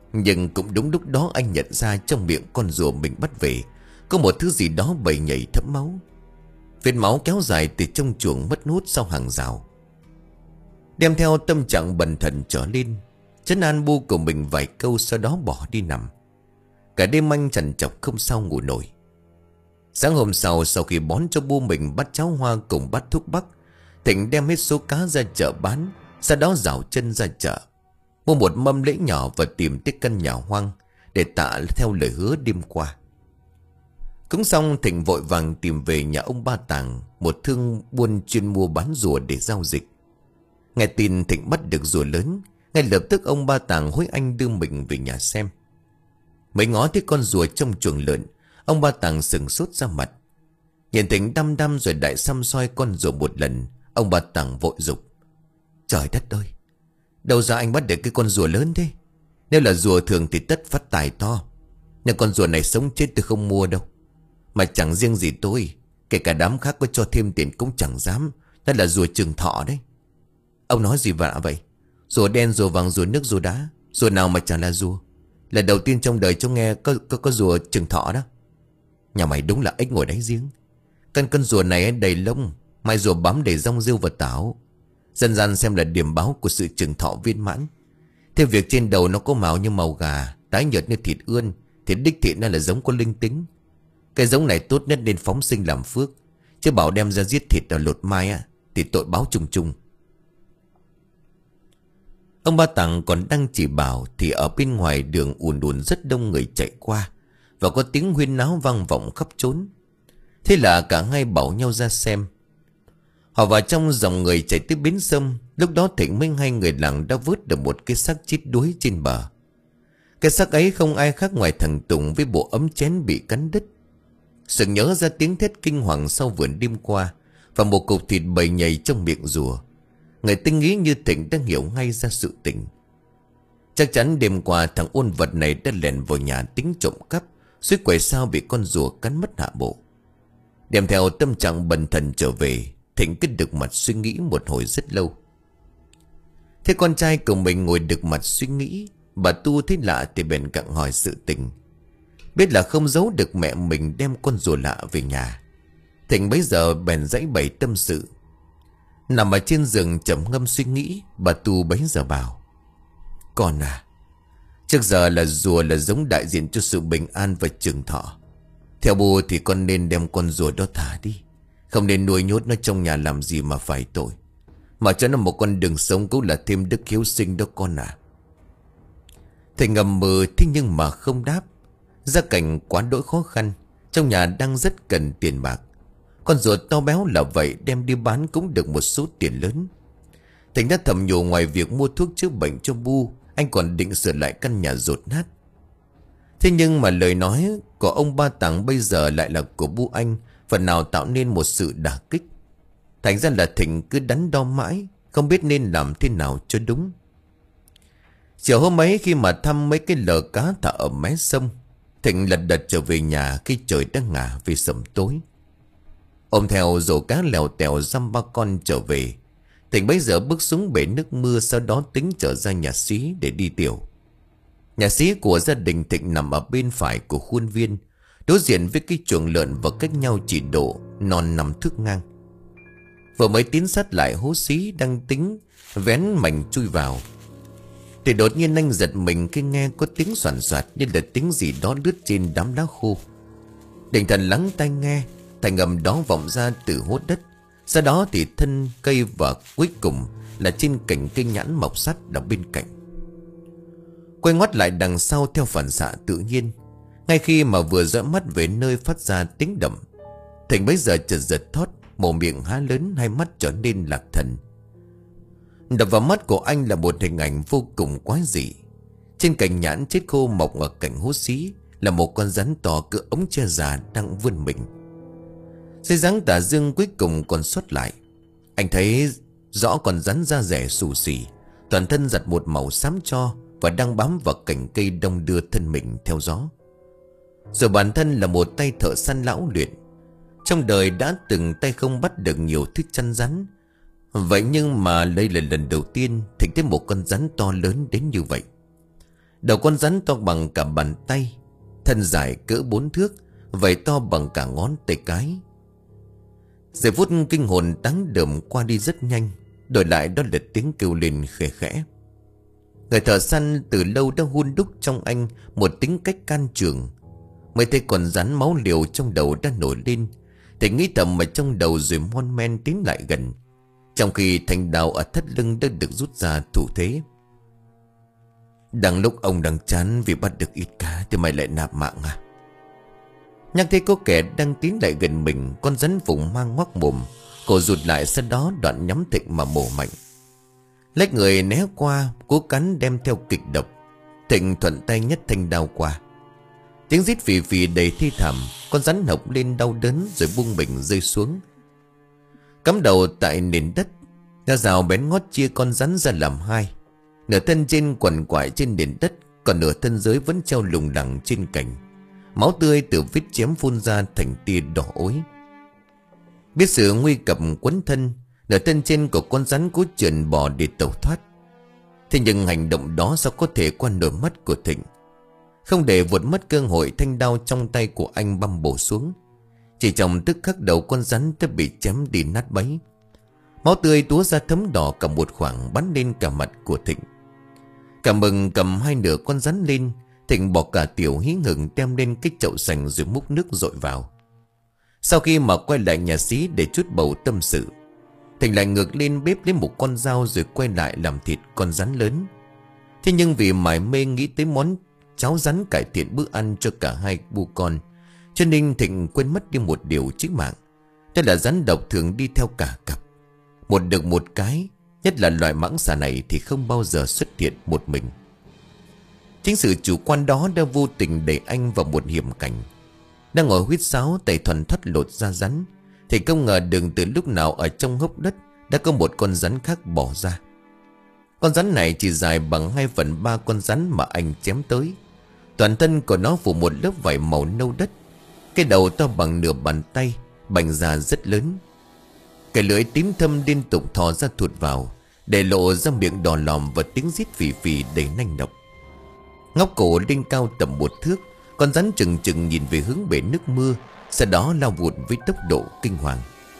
Nhưng cũng đúng lúc đó anh nhận ra trong miệng con rùa mình bắt về có một thứ gì đó bầy nhảy thấm máu. Vết máu kéo dài từ trong chuồng mất hút sau hàng rào. Đem theo tâm trạng bần thần trở lên, trấn an bu của mình vài câu, sau đó bỏ đi nằm. Cả đêm anh trằn trọc không sao ngủ nổi. Sáng hôm sau, sau khi bón cho bu mình bát cháo hoa cùng bát thuốc bắc, Thịnh đem hết số cá ra chợ bán, sau đó dạo chân ra chợ mua một mâm lễ nhỏ và tìm tới căn nhà hoang để tạ theo lời hứa đêm qua. Cúng xong, Thịnh vội vàng tìm về nhà ông Ba Tàng, một thương buôn chuyên mua bán rùa để giao dịch. Nghe tin Thịnh bắt được rùa lớn, ngay lập tức ông Ba Tàng hối anh đưa mình về nhà xem. Mấy ngó thấy con rùa trong chuồng lợn, ông Ba Tàng sừng sốt ra mặt. Nhìn Thịnh đăm đăm rồi đại xăm soi con rùa một lần, ông Ba Tàng vội dục: Trời đất ơi, đâu ra anh bắt được cái con rùa lớn thế? Nếu là rùa thường thì tất phát tài to, nhưng con rùa này sống chết tôi không mua đâu. Mà chẳng riêng gì tôi, kể cả đám khác có cho thêm tiền cũng chẳng dám. Đó là rùa Trường Thọ đấy. Ông nói gì vạ vậy? Rùa đen, rùa vàng, rùa nước, rùa đá, rùa nào mà chẳng là rùa. Lần đầu tiên trong đời cháu nghe có, có, có rùa Trường Thọ đó. Nhà mày đúng là ếch ngồi đáy giếng. Căn con rùa này đầy lông, mai rùa bám đầy rong rêu và tảo. Dân gian xem là điểm báo của sự trường thọ viên mãn. Theo việc trên đầu nó có màu như màu gà, tái nhợt như thịt ươn, thì đích thị nó là giống có linh tính. Cái giống này tốt nhất nên phóng sinh làm phước, chứ bảo đem ra giết thịt ở lột mai á thì tội báo trùng trùng. Ông Ba Tàng còn đang chỉ bảo thì ở bên ngoài đường ùn ùn rất đông người chạy qua, và có tiếng huyên náo vang vọng khắp trốn. Thế là cả hai bảo nhau ra xem. Họ vào trong dòng người chạy tới bến sông. Lúc đó Thịnh Minh hai người làng đã vớt được một cái xác chết đuối trên bờ. Cái xác ấy không ai khác ngoài thằng Tùng với bộ ấm chén bị cắn đứt. Sực nhớ ra tiếng thét kinh hoàng sau vườn đêm qua, và một cục thịt bầy nhầy trong miệng rùa. Người tinh nghĩ như Thịnh đã hiểu ngay ra sự tình. Chắc chắn đêm qua thằng ôn vật này đã lẻn vào nhà tính trộm cắp, suýt quậy sao bị con rùa cắn mất hạ bộ. Đem theo tâm trạng bần thần trở về, Thịnh cứ đực mặt suy nghĩ một hồi rất lâu. Thế con trai của mình ngồi đực mặt suy nghĩ, bà Tu thấy lạ thì bèn cặng hỏi sự tình. Biết là không giấu được mẹ mình đem con rùa lạ về nhà, Thịnh bấy giờ bèn giãy bày tâm sự. Nằm ở trên giường trầm ngâm suy nghĩ, bà Tu bấy giờ bảo: Con à, trước giờ là rùa là giống đại diện cho sự bình an và trường thọ. Theo bố thì con nên đem con rùa đó thả đi, không nên nuôi nhốt nó trong nhà làm gì mà phải tội. Mà cho nó một con đường sống cũng là thêm đức hiếu sinh đó con à. Thầy ngầm mơ thế nhưng mà không đáp. Gia cảnh quá đỗi khó khăn, trong nhà đang rất cần tiền bạc. Con rùa to béo là vậy, đem đi bán cũng được một số tiền lớn. Thầy đã thầm nhủ ngoài việc mua thuốc chữa bệnh cho Bu, anh còn định sửa lại căn nhà dột nát. Thế nhưng mà lời nói của ông Ba Tàng bây giờ lại là của Bu anh, phần nào tạo nên một sự đả kích. Thành ra là Thịnh cứ đắn đo mãi, không biết nên làm thế nào cho đúng. Chiều hôm ấy khi mà thăm mấy cái lờ cá thả ở mé sông, Thịnh lật đật trở về nhà khi trời đã ngả về sầm tối. Ôm theo rổ cá lèo tèo dăm ba con trở về, Thịnh bấy giờ bước xuống bể nước mưa, sau đó tính trở ra nhà xí để đi tiểu. Nhà xí của gia đình Thịnh nằm ở bên phải của khuôn viên, đối diện với cái chuồng lợn và cách nhau chỉ độ non năm thước ngang. Vừa mới tiến sát lại hố xí đang tính vén mảnh chui vào, thì đột nhiên anh giật mình khi nghe có tiếng soàn soạt như là tiếng gì đó lướt trên đám đá khô. Định thần lắng tai nghe, thành âm đó vọng ra từ hố đất. Sau đó thì thân cây và cuối cùng là trên cành cây nhãn mọc sắt đằng bên cạnh. Quay ngoắt lại đằng sau theo phản xạ tự nhiên, ngay khi mà vừa dõi mắt về nơi phát ra tiếng động, Thịnh bấy giờ chợt giật thót, mồm miệng há lớn, hai mắt trở nên lạc thần. Đập vào mắt của anh là một hình ảnh vô cùng quái dị. Trên cành nhãn chết khô mọc ở cạnh hố xí là một con rắn to cỡ ống tre già đang vươn mình. Dây dáng tà dương cuối cùng còn sót lại. Anh thấy rõ con rắn da rẻ xù xì, toàn thân giặt một màu xám cho, và đang bám vào cành cây đong đưa thân mình theo gió. Rồi bản thân là một tay thợ săn lão luyện, trong đời đã từng tay không bắt được nhiều thứ chăn rắn. Vậy nhưng mà đây là lần đầu tiên Thịnh thấy một con rắn to lớn đến như vậy. Đầu con rắn to bằng cả bàn tay, thân dài cỡ bốn thước, vảy to bằng cả ngón tay cái. Giây phút kinh hồn đáng đờm qua đi rất nhanh, đổi lại đó là tiếng kêu lên khẽ khẽ. Người thợ săn từ lâu đã hun đúc trong anh một tính cách can trường. Mới thấy con rắn máu liều trong đầu đã nổi lên, thì nghĩ thầm mà trong đầu rồi mon men tiến lại gần. Trong khi thanh đao ở thắt lưng đã được rút ra thủ thế. Đang lúc ông đang chán vì bắt được ít cá thì mày lại nạp mạng à? Nhắc thấy có kẻ đang tiến lại gần mình, con rắn vùng mang ngoác mồm, cổ rụt lại, sau đó đoạn nhắm Thịnh mà mổ mạnh. Lách người né qua, cố cắn đem theo kịch độc. Thịnh thuận tay nhét thanh đao qua. Tiếng rít phì phì đầy thi thảm, con rắn hộc lên đau đớn rồi buông mình rơi xuống. Cắm đầu tại nền đất, gã rào bén ngót chia con rắn ra làm hai. Nửa thân trên quằn quại trên nền đất, còn nửa thân dưới vẫn treo lủng lẳng trên cành. Máu tươi từ vết chém phun ra thành tia đỏ ối. Biết sự nguy cập quấn thân, nửa thân trên của con rắn cố trườn bò để tẩu thoát. Thế nhưng hành động đó sao có thể qua nổi mắt của Thịnh. Không để vụt mất cơ hội, thanh đao trong tay của anh băm bổ xuống. Chỉ trong tức khắc đầu con rắn đã bị chém đi nát bấy. Máu tươi túa ra thấm đỏ cả một khoảng, bắn lên cả mặt của Thịnh. Cả mừng cầm hai nửa con rắn lên, Thịnh bỏ cả tiểu hí hửng đem lên cái chậu sành rồi múc nước dội vào. Sau khi mà quay lại nhà xí để chút bầu tâm sự, Thịnh lại ngược lên bếp lấy một con dao rồi quay lại làm thịt con rắn lớn. Thế nhưng vì mải mê nghĩ tới món cháo rắn cải thiện bữa ăn cho cả hai bu con, cho nên Thịnh quên mất đi một điều chí mạng. Đó là rắn độc thường đi theo cả cặp. Một được một cái, nhất là loại mãng xà này thì không bao giờ xuất hiện một mình. Chính sự chủ quan đó đã vô tình đẩy anh vào một hiểm cảnh. Đang ngồi huýt sáo tay thuần thoắt lột ra rắn, thì không ngờ đừng từ lúc nào ở trong hốc đất đã có một con rắn khác bỏ ra. Con rắn này chỉ dài bằng hai phần ba con rắn mà anh chém tới. Toàn thân của nó phủ một lớp vảy màu nâu đất. Cái đầu to bằng nửa bàn tay, bành ra rất lớn. Cái lưỡi tím thâm liên tục thò ra thụt vào, để lộ ra miệng đỏ lòm và tiếng rít phì phì đầy nanh độc. Ngóc cổ lên cao tầm một thước, con rắn chừng chừng nhìn về hướng bể nước mưa, sau đó lao vụt với tốc độ kinh hoàng.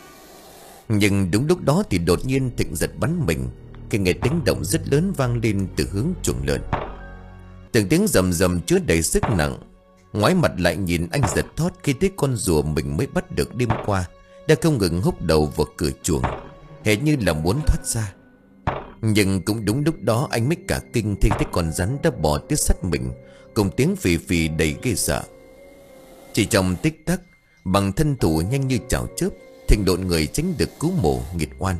Nhưng đúng lúc đó thì đột nhiên Thịnh giật bắn mình, khi nghe tiếng động rất lớn vang lên từ hướng chuồng lợn. Từng tiếng rầm rầm chứa đầy sức nặng. Ngoái mặt lại nhìn, anh giật thót khi thấy con rùa mình mới bắt được đêm qua đã không ngừng húc đầu vào cửa chuồng, hệt như là muốn thoát ra. Nhưng cũng đúng lúc đó anh mới cả kinh khi thấy con rắn đã bò tiếp sát mình, cùng tiếng phì phì đầy ghê sợ. Chỉ trong tích tắc, bằng thân thủ nhanh như chảo chớp, Thịnh độn người tránh được cứu mổ nghiệt oan.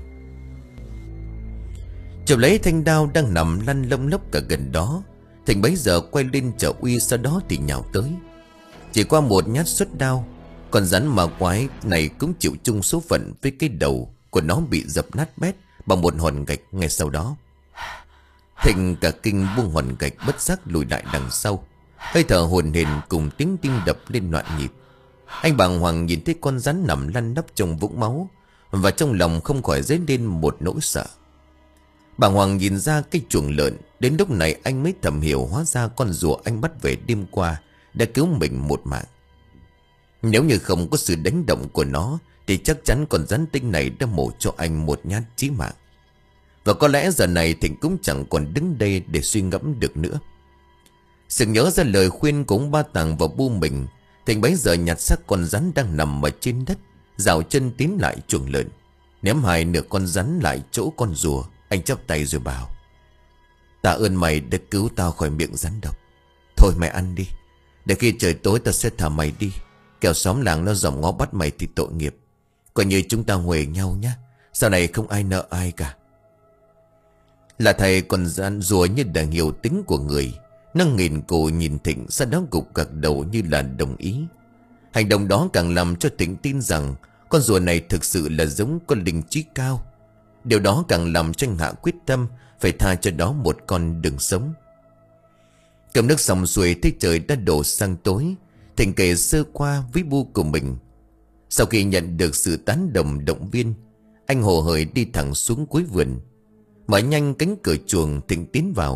Chụp lấy thanh đao đang nằm lăn lông lốc cả gần đó, Thịnh bấy giờ quay lên chở Uy, sau đó thì nhào tới. Chỉ qua một nhát xuất đao, con rắn mà quái này cũng chịu chung số phận với cái đầu của nó bị dập nát bét bằng một hòn gạch ngay sau đó. Thịnh cả kinh buông hòn gạch, bất giác lùi lại đằng sau, hơi thở hổn hển cùng tiếng tim đập lên loạn nhịp. Anh bàng hoàng nhìn thấy con rắn nằm lăn nắp trong vũng máu, và trong lòng không khỏi dấy lên một nỗi sợ. Bàng hoàng nhìn ra cái chuồng lợn, đến lúc này anh mới thầm hiểu hóa ra con rùa anh bắt về đêm qua đã cứu mình một mạng. Nếu như không có sự đánh động của nó thì chắc chắn con rắn tinh này đã mổ cho anh một nhát chí mạng. Và có lẽ giờ này Thịnh cũng chẳng còn đứng đây để suy ngẫm được nữa. Sự nhớ ra lời khuyên của ông Ba Tàng vào bu mình, Thịnh bấy giờ nhặt xác con rắn đang nằm ở trên đất, dạo chân tiến lại chuồng lợn, ném hai nửa con rắn lại chỗ con rùa. Anh chắp tay rồi bảo: "Tạ ơn mày đã cứu tao khỏi miệng rắn độc. Thôi mày ăn đi, để khi trời tối ta sẽ thả mày đi. Kẻo xóm làng nó dòm ngó bắt mày thì tội nghiệp. Coi như chúng ta huề nhau nhé. Sau này không ai nợ ai cả." Là thầy còn rắn rùa như đã hiểu tính của người, nó nghìn cổ nhìn Thịnh, sau đó gục gật đầu như là đồng ý. Hành động đó càng làm cho Thịnh tin rằng con rùa này thực sự là giống con linh trí cao. Điều đó càng làm cho anh Hạ quyết tâm phải tha cho đó một con đường sống. Cầm nước xong xuôi thấy trời đã đổ sang tối, Thịnh kể sơ qua với bu của mình. Sau khi nhận được sự tán đồng động viên, anh hồ hởi đi thẳng xuống cuối vườn. Mở nhanh cánh cửa chuồng, Thịnh tiến vào.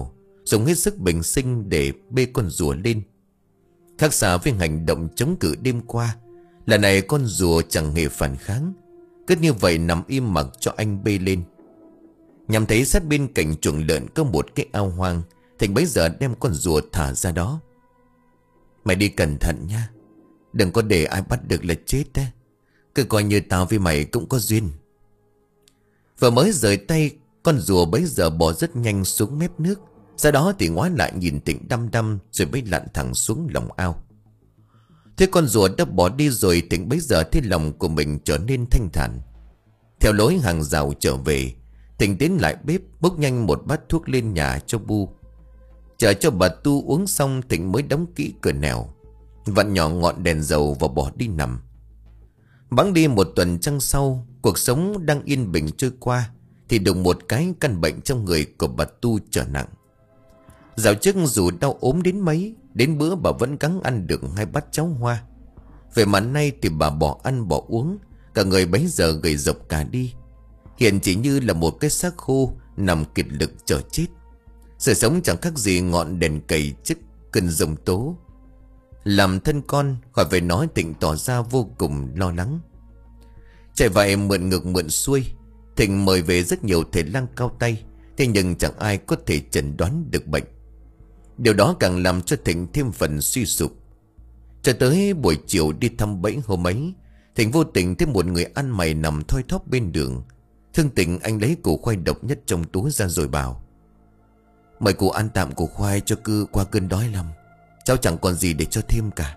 dùng hết sức bình sinh để bê con rùa lên. Khác xa với hành động chống cự đêm qua, lần này con rùa chẳng hề phản kháng, cứ như vậy nằm im mặc cho anh bê lên. Nhằm thấy sát bên cạnh chuồng lợn có một cái ao hoang, Thịnh bấy giờ đem con rùa thả ra đó. Mày đi cẩn thận nha, đừng có để ai bắt được là chết đấy. Cứ coi như tao với mày cũng có duyên. Vừa mới rời tay, con rùa bấy giờ bò rất nhanh xuống mép nước. Sau đó thì ngoái lại nhìn Thịnh đăm đăm, rồi mới lặn thẳng xuống lòng ao. Thế con rùa đã bỏ đi rồi, Thịnh bấy giờ thấy lòng của mình trở nên thanh thản. Theo lối hàng rào trở về, Thịnh tiến lại bếp bốc nhanh một bát thuốc lên nhà cho Bu. Chờ cho bà Tu uống xong, Thịnh mới đóng kỹ cửa nẻo, vặn nhỏ ngọn đèn dầu và bỏ đi nằm. Bẵng đi một tuần trăng sau, cuộc sống đang yên bình trôi qua, thì đùng một cái căn bệnh trong người của bà Tu trở nặng. Dạo trước dù đau ốm đến mấy, đến bữa bà vẫn gắng ăn được hai bát cháo hoa. Về mặt nay thì bà bỏ ăn bỏ uống, cả người bấy giờ gầy rộc cả đi. Hiện chỉ như là một cái xác khô nằm kiệt lực chờ chết. Sự sống chẳng khác gì ngọn đèn cầy trước cơn giông tố. Làm thân con khỏi phải nói, Thịnh tỏ ra vô cùng lo lắng. Chạy vậy mượn ngược mượn xuôi, Thịnh mời về rất nhiều thầy lang cao tay, thế nhưng chẳng ai có thể chẩn đoán được bệnh. Điều đó càng làm cho Thịnh thêm phần suy sụp. Cho tới buổi chiều đi thăm bẫy hôm ấy, Thịnh vô tình thấy một người ăn mày nằm thoi thóp bên đường. Thương tình anh lấy củ khoai độc nhất trong túi ra rồi bảo: "Mời cụ ăn tạm củ khoai cho cư qua cơn đói lòng. Cháu chẳng còn gì để cho thêm cả."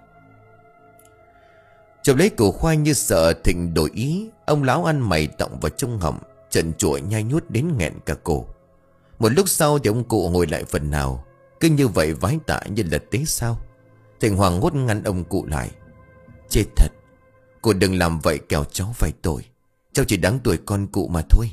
Chụp lấy củ khoai như sợ Thịnh đổi ý, ông lão ăn mày tọng vào trong họng, trần trụi nhai nhút đến nghẹn cả cổ. Một lúc sau thì ông cụ ngồi lại phần nào, cứ như vậy vái tạ như là tế sao. Thịnh hoảng hốt ngăn ông cụ lại: "Chết thật, cụ đừng làm vậy kẻo cháu phải tội. Cháu chỉ đáng tuổi con cụ mà thôi."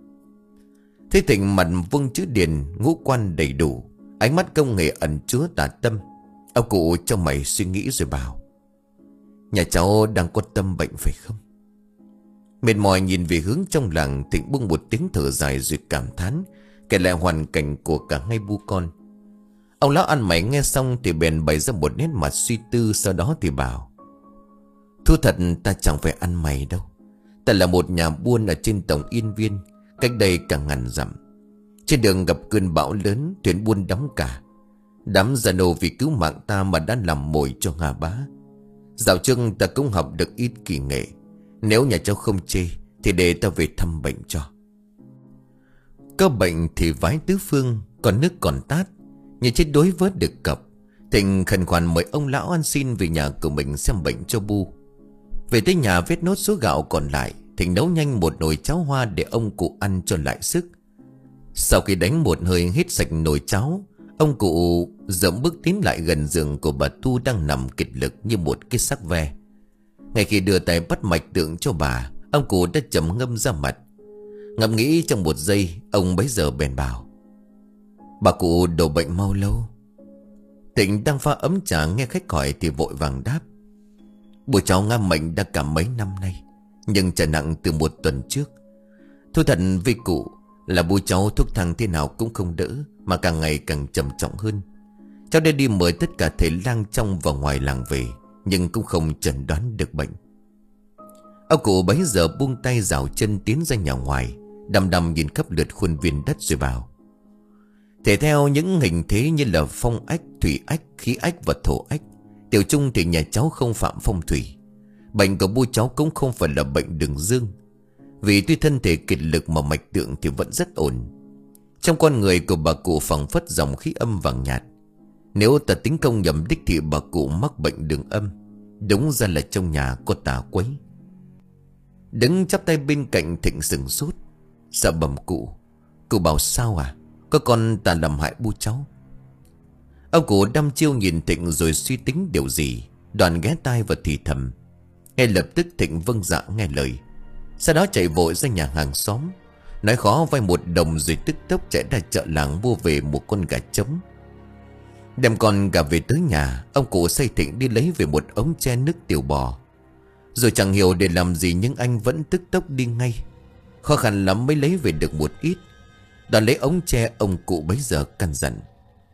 Thế Thịnh mặt vương chữ điền, ngũ quan đầy đủ, ánh mắt công nghệ ẩn chứa tà tâm. Ông cụ trong mày suy nghĩ rồi bảo: "Nhà cháu đang có tâm bệnh phải không?" Mệt mỏi nhìn về hướng trong làng, Thịnh buông một tiếng thở dài rồi cảm thán, kể lại hoàn cảnh của cả hai bu con. Ông lão ăn mày nghe xong thì bèn bày ra một nét mặt suy tư, sau đó thì bảo: "Thú thật ta chẳng phải ăn mày đâu. Ta là một nhà buôn ở trên tổng Yên Viên, cách đây cả ngàn dặm. Trên đường gặp cơn bão lớn, thuyền buôn đóng cả. Đám già nô vì cứu mạng ta mà đã làm mồi cho Hà Bá. Dạo trước ta cũng học được ít kỳ nghệ. Nếu nhà cháu không chê thì để ta về thăm bệnh cho." Có bệnh thì vái tứ phương, còn nước còn tát, như chết đuối vớt được cặp. Thịnh khẩn khoản mời ông lão ăn xin về nhà của mình xem bệnh cho Bu. Về tới nhà vết nốt số gạo còn lại, Thịnh nấu nhanh một nồi cháo hoa để ông cụ ăn cho lại sức. Sau khi đánh một hơi hết sạch nồi cháo, ông cụ dẫm bước tiến lại gần giường của bà Tu đang nằm kiệt lực như một cái xác ve. Ngay khi đưa tay bắt mạch tượng cho bà, ông cụ đã trầm ngâm ra mặt. Ngẫm nghĩ trong một giây, ông bấy giờ bèn bảo: "Bà cụ đổ bệnh mau lâu?" Thịnh đang pha ấm trà nghe khách hỏi thì vội vàng đáp: "Bố cháu ngã bệnh đã cả mấy năm nay, nhưng trở nặng từ một tuần trước. Thú thật với cụ là bố cháu thuốc thang thế nào cũng không đỡ, mà càng ngày càng trầm trọng hơn. Cháu đã đi mời tất cả thầy lang trong và ngoài làng về, nhưng cũng không chẩn đoán được bệnh." Ông cụ bấy giờ buông tay rảo chân tiến ra nhà ngoài, đăm đăm nhìn khắp lượt khuôn viên đất rồi bảo: "Thể theo những hình thế như là phong ách, thủy ách, khí ách và thổ ách, tiểu chung thì nhà cháu không phạm phong thủy. Bệnh của bố cháu cũng không phải là bệnh đường dương. Vì tuy thân thể kiệt lực mà mạch tượng thì vẫn rất ổn. Trong con người của bà cụ phảng phất dòng khí âm vàng nhạt. Nếu ta tính công nhầm đích thì bà cụ mắc bệnh đường âm. Đúng ra là trong nhà có tà quấy." Đứng chắp tay bên cạnh Thịnh sừng sốt, sợ bẩm cụ: "Cụ bảo sao à? Có con ta làm hại bu cháu?" Ông cụ đăm chiêu nhìn Thịnh rồi suy tính điều gì, đoàn ghé tai và thì thầm. Ngay lập tức Thịnh vâng dạ nghe lời. Sau đó chạy vội ra nhà hàng xóm, nói khó vay một đồng rồi tức tốc chạy ra chợ làng mua về một con gà trống. Đem con gà về tới nhà, ông cụ sai Thịnh đi lấy về một ống tre nước tiểu bò. Rồi chẳng hiểu để làm gì nhưng anh vẫn tức tốc đi ngay. Khó khăn lắm mới lấy về được một ít. Đoàn lấy ống tre, ông cụ bấy giờ căn dặn: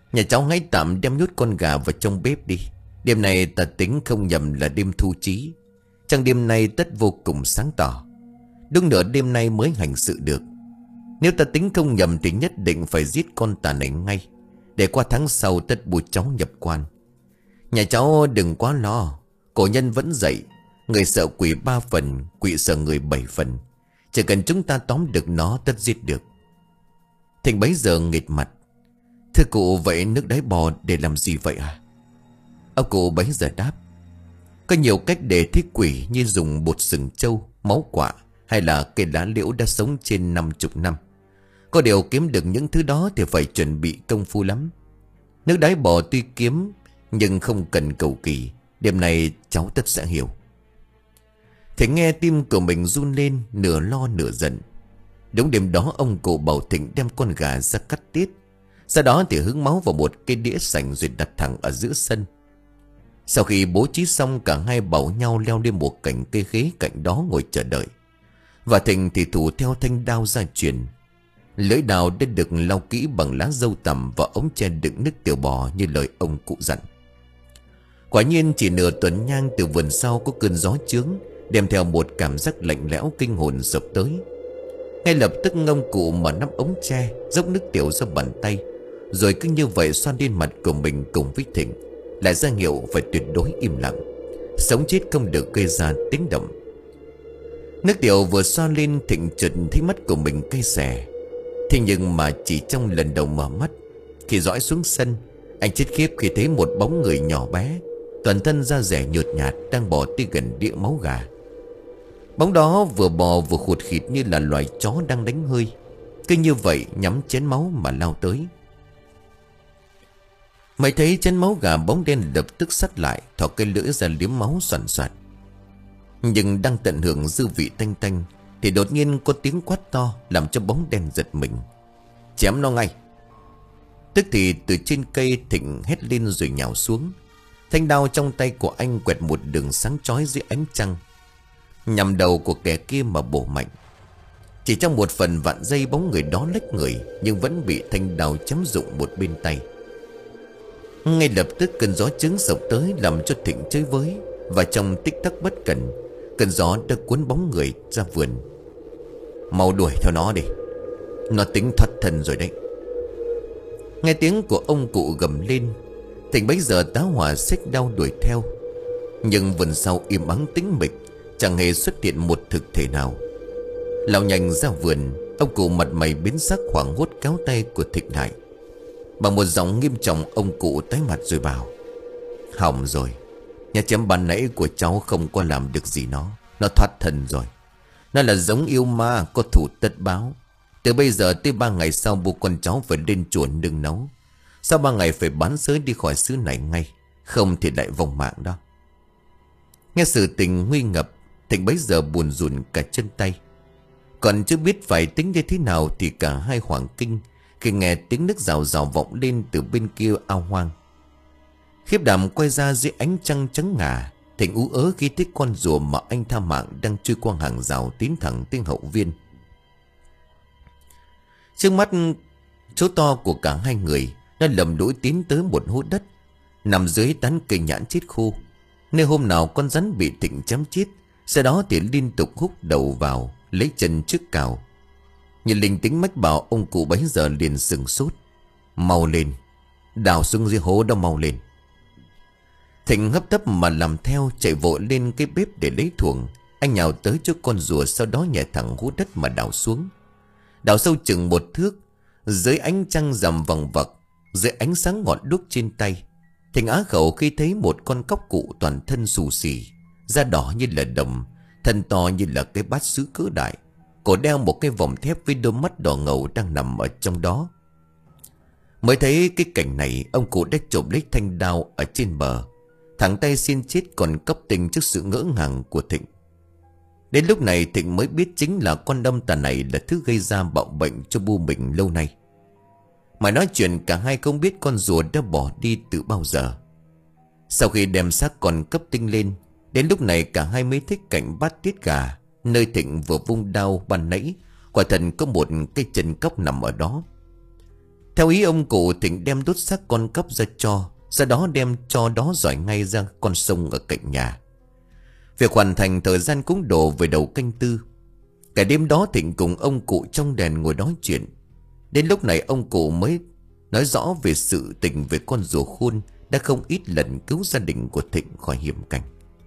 Nhà cháu hãy tạm đem nhốt con gà vào trong bếp đi. Đêm này ta tính không nhầm là đêm thu chí. Trong đêm nay tất vô cùng sáng tỏ. Đúng nửa đêm nay mới hành sự được. Nếu ta tính không nhầm thì nhất định phải giết con tà này ngay, để qua tháng sau tất buộc cháu nhập quan. Nhà cháu đừng quá lo. Cổ nhân vẫn dạy, người sợ quỷ ba phần, quỷ sợ người bảy phần. Chỉ cần chúng ta tóm được nó tất giết được. Thịnh bấy giờ nghịch mặt: Thưa cụ, vậy nước đáy bò để làm gì vậy à? Ông cụ bấy giờ đáp: Có nhiều cách để thích quỷ, như dùng bột sừng trâu, máu quạ, hay là cây lá liễu đã sống trên năm chục năm. Có điều kiếm được những thứ đó thì phải chuẩn bị công phu lắm. Nước đáy bò tuy kiếm nhưng không cần cầu kỳ. Đêm này cháu tất sẽ hiểu. Thịnh nghe tim của mình run lên, nửa lo nửa giận. Đúng đêm đó ông cụ bảo Thịnh đem con gà ra cắt tiết. Sau đó thì hứng máu vào một cái đĩa sành rồi đặt thẳng ở giữa sân. Sau khi bố trí xong, cả hai bảo nhau leo lên một cành cây khế cạnh đó ngồi chờ đợi. Và Thịnh thì thủ theo thanh đao ra truyền. Lưỡi đao đã được lau kỹ bằng lá dâu tằm và ống tre đựng nước tiểu bò như lời ông cụ dặn. Quả nhiên chỉ nửa tuần nhang, từ vườn sau có cơn gió chướng, đem theo một cảm giác lạnh lẽo kinh hồn sập tới. Ngay lập tức ông cụ mở nắp ống tre, dốc nước tiểu ra bàn tay, rồi cứ như vậy xoa lên mặt của mình cùng với Thịnh, lại ra hiệu phải tuyệt đối im lặng, sống chết không được gây ra tiếng động. Nước tiểu vừa xoa lên, Thịnh chợt thấy mắt của mình cay xè. Thế nhưng mà chỉ trong lần đầu mở mắt, khi dõi xuống sân, anh chết khiếp khi thấy một bóng người nhỏ bé, toàn thân da rẻ nhợt nhạt, đang bò tới gần đĩa máu gà. Bóng đó vừa bò vừa khụt khịt như là loài chó đang đánh hơi, cứ như vậy nhắm chén máu mà lao tới. Mày thấy chén máu gà, bóng đen lập tức sắt lại, thò cây lưỡi ra liếm máu xoàn xoạt. Nhưng đang tận hưởng dư vị tanh tanh thì đột nhiên có tiếng quát to làm cho bóng đen giật mình: Chém nó ngay! Tức thì từ trên cây Thịnh hét lên rồi nhào xuống. Thanh đao trong tay của anh quẹt một đường sáng chói dưới ánh trăng, nhằm đầu của kẻ kia mà bổ mạnh. Chỉ trong một phần vạn giây, bóng người đó lách người nhưng vẫn bị thanh đao chém rụng một bên tay. Ngay lập tức cơn gió trứng sộc tới làm cho Thịnh chơi với, và trong tích tắc bất cẩn, cơn gió đã cuốn bóng người ra vườn. Mau đuổi theo nó đi, nó tính thoát thân rồi đấy. Nghe tiếng của ông cụ gầm lên, Thịnh bấy giờ tá hỏa xách đao đuổi theo. Nhưng vườn sau im ắng tĩnh mịch, chẳng hề xuất hiện một thực thể nào. Lao nhanh ra vườn, ông cụ mặt mày biến sắc hoảng hốt kéo tay của Thịnh lại. Bằng một giọng nghiêm trọng, ông cụ tái mặt rồi bảo: Hỏng rồi, nhà chém ban nãy của cháu không có làm được gì nó. Nó thoát thân rồi. Nó là giống yêu ma, có thủ tất báo. Từ bây giờ tới ba ngày sau, bố con cháu phải lên chùa nương nấu. Sau ba ngày phải bán sới đi khỏi xứ này ngay, không thì lại vong mạng đó. Nghe sự tình nguy ngập, Thịnh bấy giờ buồn rùn cả chân tay. Còn chưa biết phải tính như thế nào thì cả hai hoảng kinh khi nghe tiếng nước rào rào vọng lên từ bên kia ao hoang. Khiếp đảm quay ra dưới ánh trăng trắng ngà, Thịnh ú ớ khi thấy con rùa mà anh tha mạng đang chui qua hàng rào tiến thẳng tới hậu viên. Trước mắt chỗ to của cả hai người, nó lầm lũi tiến tới một hố đất nằm dưới tán cây nhãn chết khô, nơi hôm nào con rắn bị Thịnh chém chết. Sau đó thì liên tục húc đầu vào, lấy chân trước cào. Nhìn linh tính mách bảo, ông cụ bấy giờ liền sừng sốt: Mau lên, đào xuống dưới hố đó, mau lên. Thịnh hấp tấp mà làm theo, chạy vội lên cái bếp để lấy thuồng. Anh nhào tới chỗ con rùa, sau đó nhảy thẳng hố đất mà đào xuống. Đào sâu chừng một thước, dưới ánh trăng rằm vằng vặc, dưới ánh sáng ngọn đuốc trên tay, Thịnh á khẩu khi thấy một con cóc cụ toàn thân xù xì, da đỏ như là đồng, thân to như là cái bát sứ cỡ đại, cổ đeo một cái vòng thép với đôi mắt đỏ ngầu đang nằm ở trong đó. Mới thấy cái cảnh này, ông cụ đã chộp lấy thanh đao ở trên bờ, thẳng tay xin chết còn cấp tình trước sự ngỡ ngàng của Thịnh. Đến lúc này Thịnh mới biết chính là con đâm tà này là thứ gây ra bạo bệnh cho bu mình lâu nay. Mà nói chuyện cả hai không biết con rùa đã bỏ đi từ bao giờ. Sau khi đem xác con cấp tinh lên, đến lúc này cả hai mới thích cảnh bát tiết gà, nơi Thịnh vừa vung đao ban nãy, quả thật có một cái chân cóc nằm ở đó. Theo ý ông cụ, Thịnh đem đốt xác con cóc ra cho, sau đó đem cho đó dọi ngay ra con sông ở cạnh nhà. Việc hoàn thành thời gian cũng đổ về đầu canh tư. Cả đêm đó Thịnh cùng ông cụ trong đèn ngồi nói chuyện. Đến lúc này ông cụ mới nói rõ về sự tình về con rùa khôn đã không ít lần cứu gia đình của Thịnh khỏi hiểm cảnh.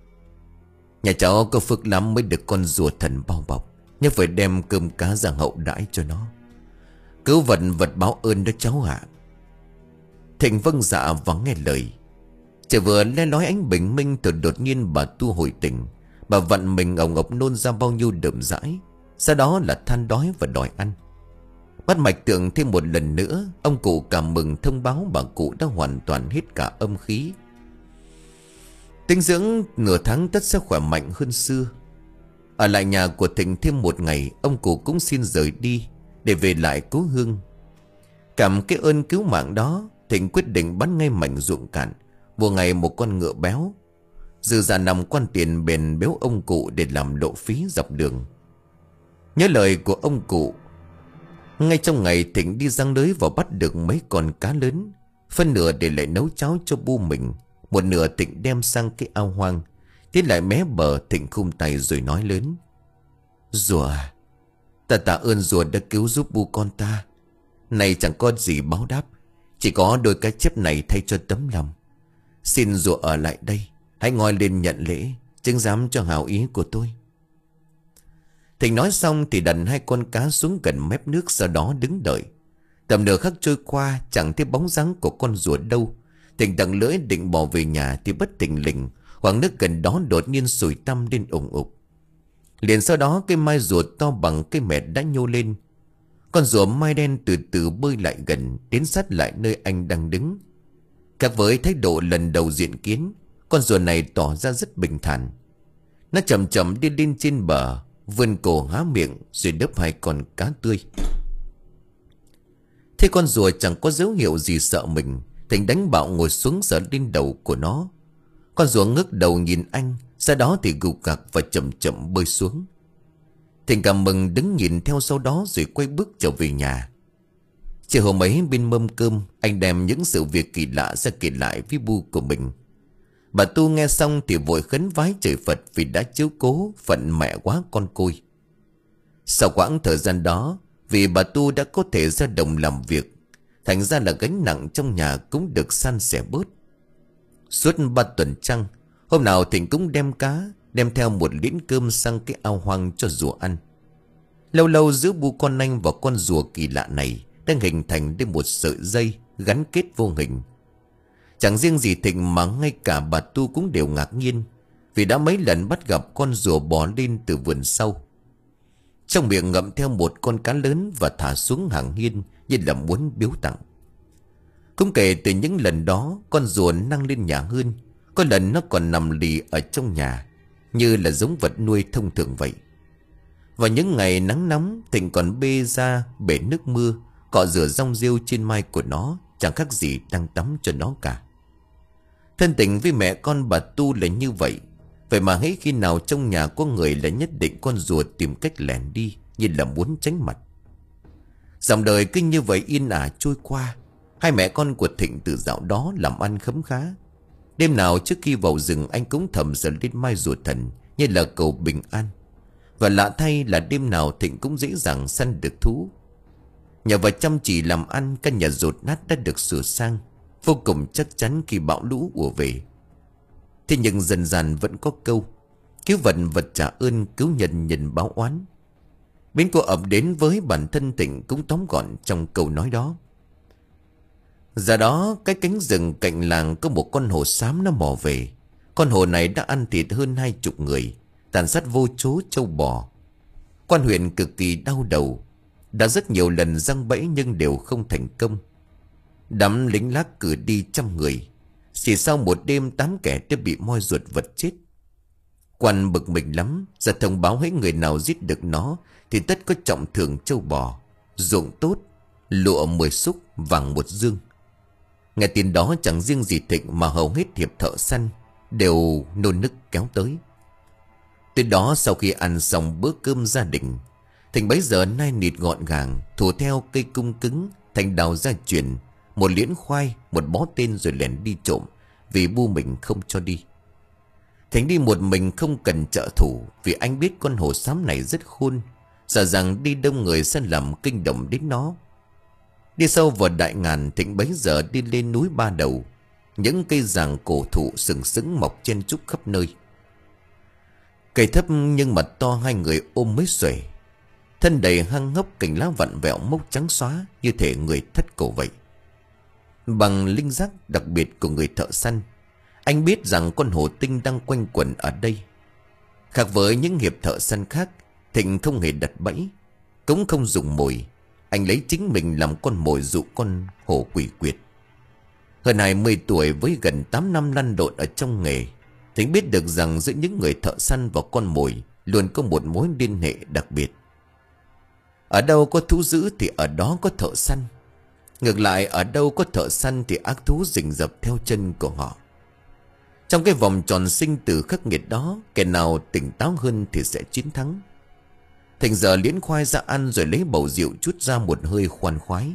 Nhà cháu có phước lắm mới được con rùa thần bao bọc, nhưng phải đem cơm cá ra hậu đãi cho nó. Cứu vật vật báo ơn đó cháu ạ. Thịnh vâng dạ và nghe lời. Trời vừa le lói ánh bình minh thì đột nhiên bà Tu hồi tỉnh. Bà vặn mình ồng ọc nôn ra bao nhiêu đượm dãi. Sau đó là than đói và đòi ăn. Bắt mạch tượng thêm một lần nữa, ông cụ cảm mừng thông báo bà cụ đã hoàn toàn hết cả âm khí. Tinh dưỡng nửa tháng tất sẽ khỏe mạnh hơn xưa. Ở lại nhà của Thịnh thêm một ngày, ông cụ cũng xin rời đi để về lại cố hương. Cảm cái ơn cứu mạng đó, Thịnh quyết định bán ngay mảnh ruộng cạn, mua ngày một con ngựa béo. Dư ra nằm quan tiền bền béo ông cụ để làm lộ phí dọc đường. Nhớ lời của ông cụ, ngay trong ngày Thịnh đi giăng lưới và bắt được mấy con cá lớn. Phân nửa để lại nấu cháo cho bu mình, một nửa Thịnh đem sang cái ao hoang. Tiến lại mé bờ, Thịnh khum tay rồi nói lớn: Rùa à, ta tạ ơn rùa đã cứu giúp bu con ta. Này chẳng có gì báo đáp, chỉ có đôi cái chép này thay cho tấm lòng. Xin rùa ở lại đây, hãy ngoi lên nhận lễ, chứng giám cho hảo ý của tôi. Thịnh nói xong thì đặt hai con cá xuống gần mép nước, sau đó đứng đợi. Tầm nửa khắc trôi qua, chẳng thấy bóng dáng của con rùa đâu. Thịnh tặng lưỡi định bỏ về nhà thì bất thình lình, khoảng nước gần đó đột nhiên sủi tăm lên ủng ục. Liền sau đó cây mai rùa to bằng cây mẹ đã nhô lên. Con rùa mai đen từ từ bơi lại gần, đến sát lại nơi anh đang đứng. Khác với thái độ lần đầu diện kiến, con rùa này tỏ ra rất bình thản. Nó chậm chậm đi lên trên bờ, vươn cổ há miệng rồi đớp hai con cá tươi. Thế con rùa chẳng có dấu hiệu gì sợ mình, Thịnh đánh bạo ngồi xuống sờ lên đầu của nó. Con rùa ngước đầu nhìn anh, sau đó thì gục gặc và chậm chậm bơi xuống. Thịnh cảm mừng đứng nhìn theo sau đó rồi quay bước trở về nhà. Chiều hôm ấy bên mâm cơm, anh đem những sự việc kỳ lạ ra kể lại với bu của mình. Bà Tu nghe xong thì vội khấn vái trời Phật vì đã chiếu cố phận mẹ quá con côi. Sau quãng thời gian đó, vì bà Tu đã có thể ra đồng làm việc, thành ra là gánh nặng trong nhà cũng được san sẻ bớt. Suốt ba tuần trăng, hôm nào Thịnh cũng đem cá, đem theo một liễn cơm sang cái ao hoang cho rùa ăn. Lâu lâu giữa bu con anh và con rùa kỳ lạ này đang hình thành đến một sợi dây gắn kết vô hình. Chẳng riêng gì Thịnh mà ngay cả bà Tu cũng đều ngạc nhiên, vì đã mấy lần bắt gặp con rùa bò lên từ vườn sau, trong miệng ngậm theo một con cá lớn và thả xuống hàng hiên như là muốn biếu tặng. Cũng kể từ những lần đó, con rùa năng lên nhà hơn. Có lần nó còn nằm lì ở trong nhà, như là giống vật nuôi thông thường vậy. Vào những ngày nắng nóng, Thịnh còn bê ra bể nước mưa, cọ rửa rong rêu trên mai của nó, chẳng khác gì đang tắm cho nó cả. Thân tình với mẹ con bà Tu là như vậy. Vậy mà hễ khi nào trong nhà có người là nhất định con rùa tìm cách lẻn đi, như là muốn tránh mặt. Dòng đời cứ như vậy yên ả trôi qua. Hai mẹ con của Thịnh từ dạo đó làm ăn khấm khá. Đêm nào trước khi vào rừng anh cũng thầm dần lên mai rùa thần, như là cầu bình an. Và lạ thay là đêm nào Thịnh cũng dễ dàng săn được thú. Nhờ vào chăm chỉ làm ăn, căn nhà dột nát đã được sửa sang, vô cùng chắc chắn khi bão lũ ùa về. Thế nhưng dần dần vẫn có câu: cứu vật vật trả ơn, cứu nhân nhân báo oán. Biến cố ập đến với bản thân Thịnh cũng tóm gọn trong câu nói đó. Giờ đó, cái cánh rừng cạnh làng có một con hổ xám nó mò về. Con hổ này đã ăn thịt hơn hai chục người, tàn sát vô số trâu bò. Quan huyện cực kỳ đau đầu, đã rất nhiều lần giăng bẫy nhưng đều không thành công. Đám lính lác cử đi trăm người, chỉ sau một đêm tám kẻ đã bị moi ruột vật chết. Quan bực mình lắm, ra thông báo hết người nào giết được nó thì tất có trọng thưởng trâu bò, ruộng tốt, lụa mười xúc, vàng một dương. Nghe tin đó chẳng riêng gì Thịnh mà hầu hết hiệp thợ săn đều nôn nức kéo tới. Từ đó sau khi ăn xong bữa cơm gia đình, Thịnh bấy giờ nai nịt gọn gàng, thủ theo cây cung cứng, Thành đào ra truyền một liễn khoai, một bó tên rồi lẻn đi trộm, vì bu mình không cho đi. Thành đi một mình không cần trợ thủ, vì anh biết con hổ xám này rất khôn, sợ rằng đi đông người sẽ làm kinh động đến nó. Đi sâu vào đại ngàn, Thịnh bấy giờ đi lên núi Ba Đầu. Những cây giàng cổ thụ sừng sững mọc chen chúc khắp nơi. Cây thấp nhưng mặt to, hai người ôm mới xuể. Thân đầy hăng hốc, cành lá vặn vẹo mốc trắng xóa, như thể người thất cổ vậy. Bằng linh giác đặc biệt của người thợ săn, anh biết rằng con hổ tinh đang quanh quẩn ở đây. Khác với những hiệp thợ săn khác, Thịnh không hề đặt bẫy, cũng không dùng mồi. Anh lấy chính mình làm con mồi dụ con hổ quỷ quyệt. Hơn hai mươi tuổi với gần tám năm lăn lộn ở trong nghề, Thịnh biết được rằng giữa những người thợ săn và con mồi luôn có một mối liên hệ đặc biệt. Ở đâu có thú dữ thì ở đó có thợ săn. Ngược lại, ở đâu có thợ săn thì ác thú rình rập theo chân của họ. Trong cái vòng tròn sinh tử khắc nghiệt đó, kẻ nào tỉnh táo hơn thì sẽ chiến thắng. Thịnh giờ liễn khoai ra ăn rồi lấy bầu rượu chút ra một hơi khoan khoái.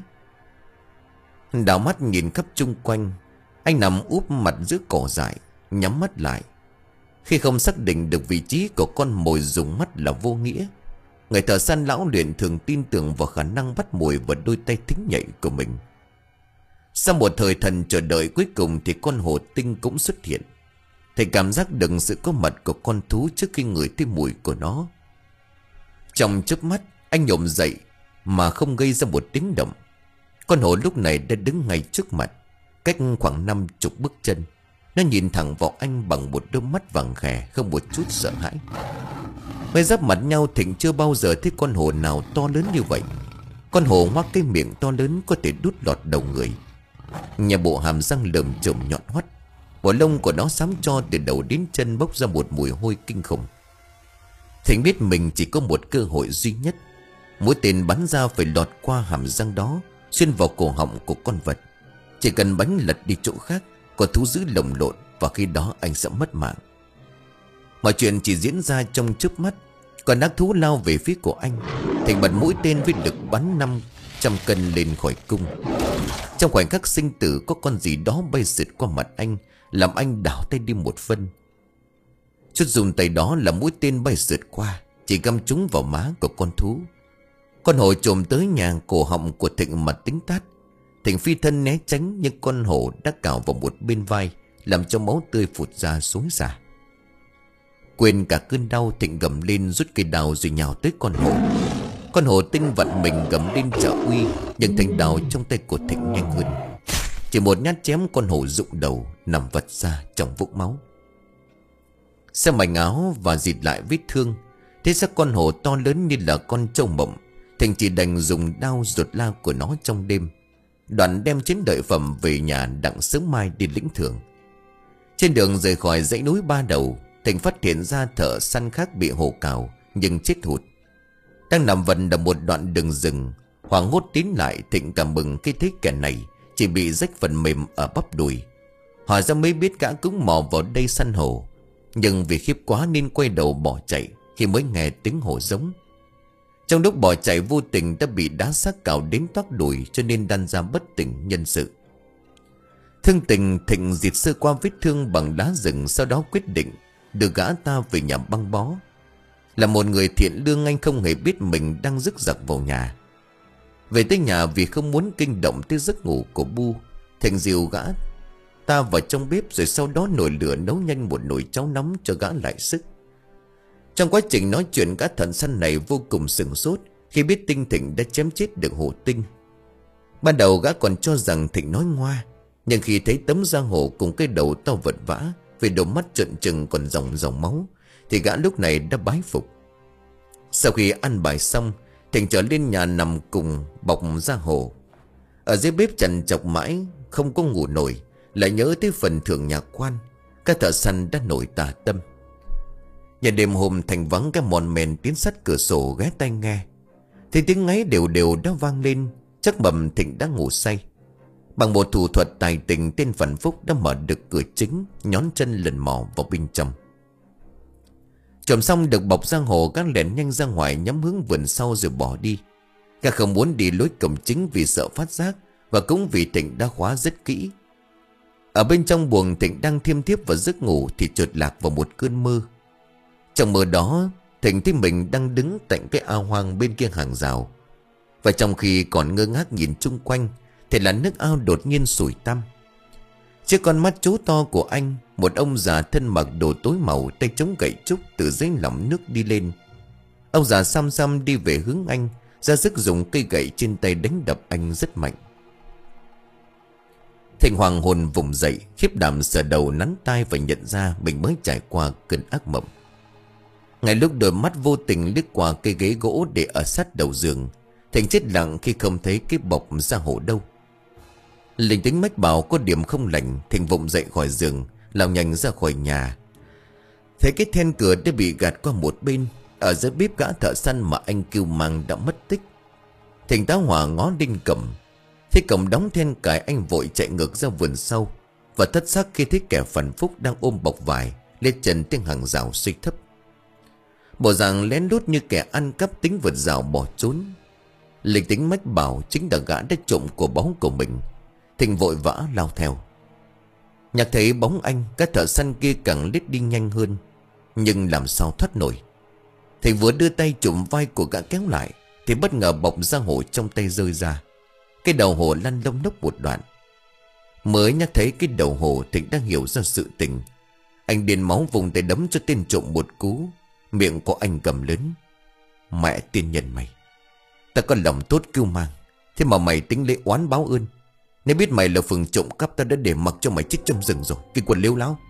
Đảo mắt nhìn khắp chung quanh, anh nằm úp mặt giữa cỏ dại, nhắm mắt lại. Khi không xác định được vị trí của con mồi dùng mắt là vô nghĩa. Người thợ săn lão luyện thường tin tưởng vào khả năng bắt mồi và đôi tay thính nhạy của mình. Sau một thời thần chờ đợi, cuối cùng thì con hổ tinh cũng xuất hiện. Thầy cảm giác được sự có mặt của con thú trước khi ngửi thấy mùi của nó. Trong chớp mắt, anh nhổm dậy mà không gây ra một tiếng động. Con hổ lúc này đã đứng ngay trước mặt, cách khoảng năm chục bước chân. Nó nhìn thẳng vào anh bằng một đôi mắt vàng khè, không một chút sợ hãi. Mới giáp mặt nhau, Thịnh chưa bao giờ thấy con hổ nào to lớn như vậy. Con hổ ngoác cái miệng to lớn có thể đút lọt đầu người. Nhà bộ hàm răng lởm chởm nhọn hoắt. Bộ lông của nó xám cho từ đầu đến chân, bốc ra một mùi hôi kinh khủng. Thịnh biết mình chỉ có một cơ hội duy nhất. Mũi tên bắn ra phải lọt qua hàm răng đó, xuyên vào cổ họng của con vật. Chỉ cần bắn lật đi chỗ khác, có thú dữ lồng lộn, và khi đó anh sẽ mất mạng. Mọi chuyện chỉ diễn ra trong chớp mắt. Còn ác thú lao về phía của anh. Thịnh bật mũi tên với lực bắn năm trăm cân lên khỏi cung. Trong khoảnh khắc sinh tử, có con gì đó bay sượt qua mặt anh, làm anh đảo tay đi một phân. Chút dùng tay đó là mũi tên bay sượt qua, chỉ găm trúng vào má của con thú. Con hổ trồm tới nhà, cổ họng của Thịnh mặt tính tát. Thịnh phi thân né tránh, nhưng con hổ đã cào vào một bên vai, làm cho máu tươi phụt ra xối xả. Quên cả cơn đau, Thịnh gầm lên, rút cây đào rồi nhào tới con hổ. Con hổ tinh vặn mình gầm lên trợ uy, nhưng thanh đào trong tay của Thịnh nhanh hơn. Chỉ một nhát chém, con hổ rụng đầu, nằm vật ra trong vũng máu. Xem mảnh áo và dịt lại vết thương, thế xác con hổ to lớn như là con trâu mộng. Thịnh chỉ đành dùng đao ruột la của nó trong đêm, đoạn đem chiến lợi phẩm về nhà đặng sớm mai đi lĩnh thưởng. Trên đường rời khỏi dãy núi Ba Đầu, Thịnh phát hiện ra thợ săn khác bị hổ cào nhưng chết hụt, đang nằm vật ở một đoạn đường rừng. Hoảng hốt tiến lại, Thịnh cảm mừng khi thấy kẻ này chỉ bị rách phần mềm ở bắp đùi. Hỏi ra mới biết gã cũng mò vào đây săn hổ, nhưng vì khiếp quá nên quay đầu bỏ chạy khi mới nghe tiếng hổ giống. Trong lúc bỏ chạy vô tình đã bị đá xác cào đến toác đùi, cho nên đan ra bất tỉnh nhân sự. Thương tình, Thịnh diệt sơ qua vết thương bằng đá rừng, sau đó quyết định đưa gã ta về nhà băng bó. Là một người thiện lương, anh không hề biết mình đang rước giặc vào nhà. Về tới nhà, vì không muốn kinh động tới giấc ngủ của Bu, Thịnh dìu gã ta vào trong bếp, rồi sau đó nổi lửa nấu nhanh một nồi cháo nóng cho gã lại sức. Trong quá trình nói chuyện, gã thợ săn này vô cùng sửng sốt khi biết tin Thịnh đã chém chết được hổ tinh. Ban đầu gã còn cho rằng Thịnh nói ngoa, nhưng khi thấy tấm da hổ cùng cái đầu to vật vã, về đôi mắt trợn trừng còn dòng dòng máu, thì gã lúc này đã bái phục. Sau khi ăn bài xong, Thịnh trở lên nhà nằm cùng bọc da hổ. Ở dưới bếp chằn chọc mãi không có ngủ nổi, lại nhớ tới phần thưởng nhà quan. Các thợ săn đã nổi tà tâm. Nhà đêm hôm Thành vắng cái mòn mèn tiến sát cửa sổ ghé tai nghe, thì tiếng ngáy đều đều đã vang lên. Chắc bầm Thịnh đã ngủ say. Bằng một thủ thuật tài tình, tên Phản Phúc đã mở được cửa chính, nhón chân lần mò vào bên trong. Trộm xong được bọc da hổ, các lẻn nhanh ra ngoài nhắm hướng vườn sau rồi bỏ đi. Gã không muốn đi lối cổng chính vì sợ phát giác, và cũng vì Thịnh đã khóa rất kỹ. Ở bên trong buồng, Thịnh đang thiêm thiếp vào giấc ngủ thì chợt lạc vào một cơn mơ. Trong mơ đó, Thịnh thấy mình đang đứng tại cái ao hoang bên kia hàng rào. Và trong khi còn ngơ ngác nhìn chung quanh thì là nước ao đột nhiên sủi tăm. Trước con mắt chố to của anh, một ông già thân mặc đồ tối màu, tay chống gậy trúc từ dưới lòng nước đi lên. Ông già xăm xăm đi về hướng anh, ra sức dùng cây gậy trên tay đánh đập anh rất mạnh. Thịnh hoàng hồn vùng dậy, khiếp đảm sờ đầu nắn tai và nhận ra mình mới trải qua cơn ác mộng. Ngay lúc đôi mắt vô tình liếc qua cây ghế gỗ để ở sát đầu giường, Thịnh chết lặng khi không thấy cái bọc da hổ đâu. Linh tính mách bảo có điểm không lành, Thịnh vụng dậy khỏi giường, lao nhanh ra khỏi nhà. Thấy cái then cửa đã bị gạt qua một bên. Ở dưới bếp gã thợ săn mà anh kêu mang đã mất tích. Thịnh tá hỏa ngó đinh cầm, thấy cổng đóng then cài, anh vội chạy ngược ra vườn sau, và thất xác khi thấy kẻ phản phúc đang ôm bọc vải lên trần trên hàng rào suy thấp. Bộ dạng lén lút như kẻ ăn cắp tính vượt rào bỏ trốn. Linh tính mách bảo chính là gã đã trộm của báu của mình. Thịnh vội vã lao theo. Nhạc thấy bóng anh, các thợ săn kia càng lết đi nhanh hơn, nhưng làm sao thoát nổi. Thịnh vừa đưa tay chụm vai của gã kéo lại thì bất ngờ bọc da hổ trong tay rơi ra. Cái đầu hổ lăn lông lốc một đoạn. Mới nhắc thấy cái đầu hổ, Thịnh đang hiểu ra sự tình. Anh điên máu vùng tay đấm cho tên trộm một cú. Miệng của anh cầm lớn: "Mẹ tiên nhân mày, ta có lòng tốt cứu mang, thế mà mày tính lấy oán báo ơn. Nếu biết mày là phường trộm cắp, ta đã để mặc cho mày chết trong rừng rồi, cái quần liêu láo."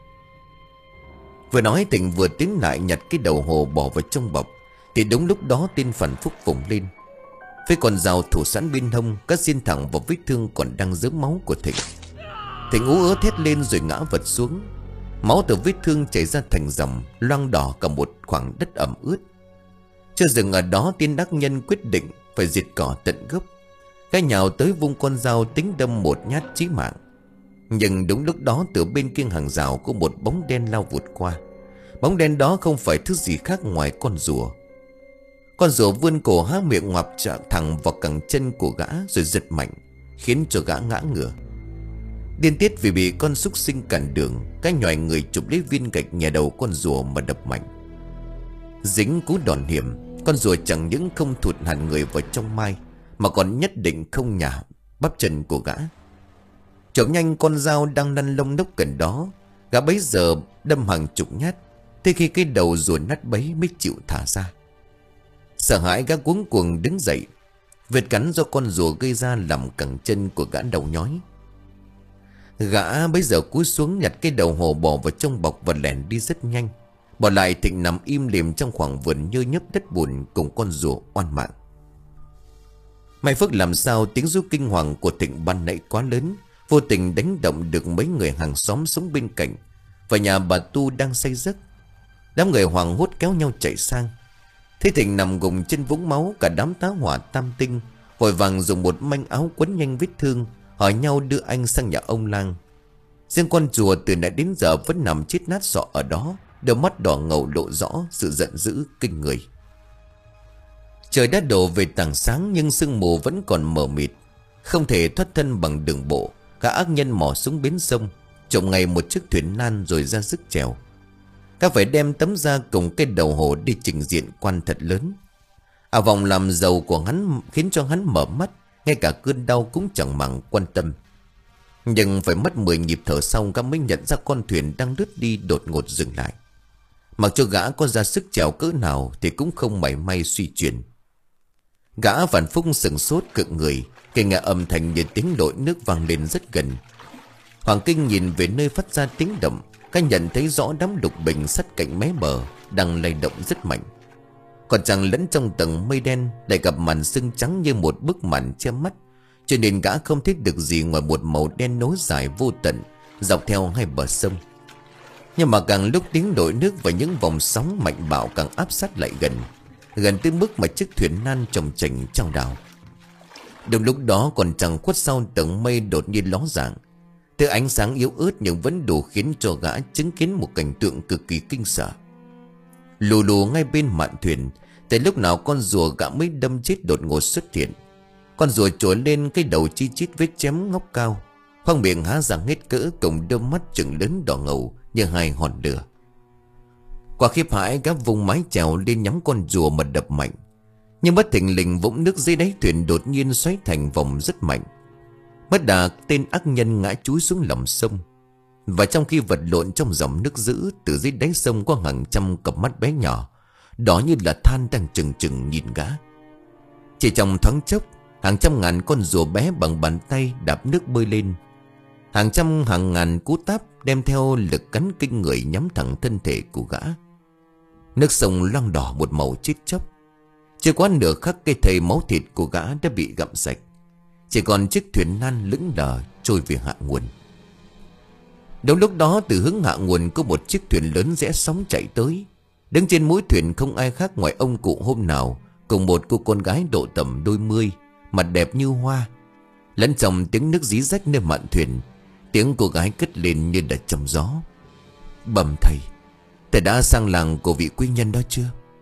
Vừa nói, Thịnh vừa tiến lại nhặt cái đầu hổ bỏ vào trong bọc, thì đúng lúc đó tên phản phúc vùng lên với con dao thủ sẵn bên hông, cắt xiên thẳng vào vết thương còn đang rớm máu của Thịnh. Thịnh ú ớ thét lên rồi ngã vật xuống. Máu từ vết thương chảy ra thành dòng, loang đỏ cả một khoảng đất ẩm ướt. Chưa dừng ở đó, tên đắc nhân quyết định phải diệt cỏ tận gốc. Gã nhào tới vung con dao tính đâm một nhát chí mạng. Nhưng đúng lúc đó, từ bên kia hàng rào có một bóng đen lao vụt qua. Bóng đen đó không phải thứ gì khác ngoài con rùa. Con rùa vươn cổ há miệng ngoạp chạm thẳng vào cẳng chân của gã rồi giật mạnh, khiến cho gã ngã ngửa. Điên tiết vì bị con súc sinh cản đường, cái nhòi người chụp lấy viên gạch nhè đầu con rùa mà đập mạnh. Dính cú đòn hiểm, con rùa chẳng những không thụt hẳn người vào trong mai, mà còn nhất định không nhả bắp chân của gã. Chộp nhanh con dao đang lăn lông lốc gần đó, gã bấy giờ đâm hàng chục nhát, tới khi cái đầu rùa nát bấy mới chịu thả ra. Sợ hãi, gã cuống cuồng đứng dậy. Vết cắn do con rùa gây ra làm cẳng chân của gã đau nhói. Gã bấy giờ cúi xuống nhặt cái đầu hổ bỏ vào trong bọc và lẻn đi rất nhanh, bỏ lại Thịnh nằm im lìm trong khoảng vườn nhơ nhớp đất bùn cùng con rùa oan mạng. May phước làm sao tiếng rú kinh hoàng của Thịnh ban nãy quá lớn, vô tình đánh động được mấy người hàng xóm sống bên cạnh, và nhà bà Tu đang say giấc. Đám người hoảng hốt kéo nhau chạy sang. Thấy Thịnh nằm gục trên vũng máu, cả đám tá hỏa tam tinh vội vàng dùng một manh áo quấn nhanh vết thương, hỏi nhau đưa anh sang nhà ông lang. Riêng con rùa từ nãy đến giờ vẫn nằm chết nát sọ ở đó, đôi mắt đỏ ngầu lộ rõ sự giận dữ kinh người. Trời đã đổ về tảng sáng, nhưng sương mù vẫn còn mờ mịt. Không thể thoát thân bằng đường bộ, các ác nhân mò xuống bến sông, trộm ngay một chiếc thuyền nan rồi ra sức chèo. Các phải đem tấm da cùng cái đầu hổ đi trình diện quan thật lớn. À vòng làm giàu của hắn khiến cho hắn mở mắt, ngay cả cơn đau cũng chẳng màng quan tâm. Nhưng phải mất mười nhịp thở sau, gã mới nhận ra con thuyền đang lướt đi đột ngột dừng lại. Mặc cho gã có ra sức chèo cỡ nào thì cũng không mảy may suy chuyển. Gã phản phúc sừng sốt cự người, khi nghe âm thanh như tiếng lội nước vang lên rất gần. Hoàng Kinh nhìn về nơi phát ra tiếng động, các nhận thấy rõ đám lục bình sắt cạnh mé bờ đang lay động rất mạnh. Còn chẳng lẫn trong tầng mây đen lại gặp màn sương trắng như một bức màn che mắt, cho nên gã không thấy được gì ngoài một màu đen nối dài vô tận dọc theo hai bờ sông. Nhưng mà càng lúc tiếng đổi nước và những vòng sóng mạnh bạo càng áp sát lại gần, gần tới mức mà chiếc thuyền nan chồng chành chao đảo. Đúng lúc đó, còn chẳng khuất sau tầng mây đột nhiên ló dạng, thứ ánh sáng yếu ớt nhưng vẫn đủ khiến cho gã chứng kiến một cảnh tượng cực kỳ kinh sợ. Lù lù ngay bên mạn thuyền, Tại lúc nào con rùa gã mới đâm chết đột ngột xuất hiện. Con rùa trồi lên, cái đầu chi chít vết chém ngóc cao, khoang miệng há răng hết cỡ, cùng đôi mắt trừng lớn đỏ ngầu như hai hòn lửa. Quả khiếp hãi, gã vùng mái chèo lên nhắm con rùa mà đập mạnh. Nhưng bất thình lình vũng nước dưới đáy thuyền đột nhiên xoáy thành vòng rất mạnh. Bất đà tên ác nhân ngã chúi xuống lòng sông. Và trong khi vật lộn trong dòng nước dữ, từ dưới đáy sông có hàng trăm cặp mắt bé nhỏ, đó như là than đang trừng trừng nhìn gã. Chỉ trong thoáng chốc, hàng trăm ngàn con rùa bé bằng bàn tay đạp nước bơi lên. Hàng trăm hàng ngàn cú táp đem theo lực cắn kinh người nhắm thẳng thân thể của gã. Nước sông loang đỏ một màu chết chóc. Chưa quá nửa khắc, cây thây máu thịt của gã đã bị gặm sạch. Chỉ còn chiếc thuyền nan lững lờ trôi về hạ nguồn. Đúng lúc đó, từ hướng hạ nguồn có một chiếc thuyền lớn rẽ sóng chạy tới. Đứng trên mũi thuyền không ai khác ngoài ông cụ hôm nào cùng một cô con gái độ tầm đôi mươi, mặt đẹp như hoa. Lẫn trong tiếng nước rí rách nơi mạn thuyền, tiếng cô gái cất lên như là trong gió: "Bẩm thầy, thầy đã sang làng của vị quý nhân đó chưa?"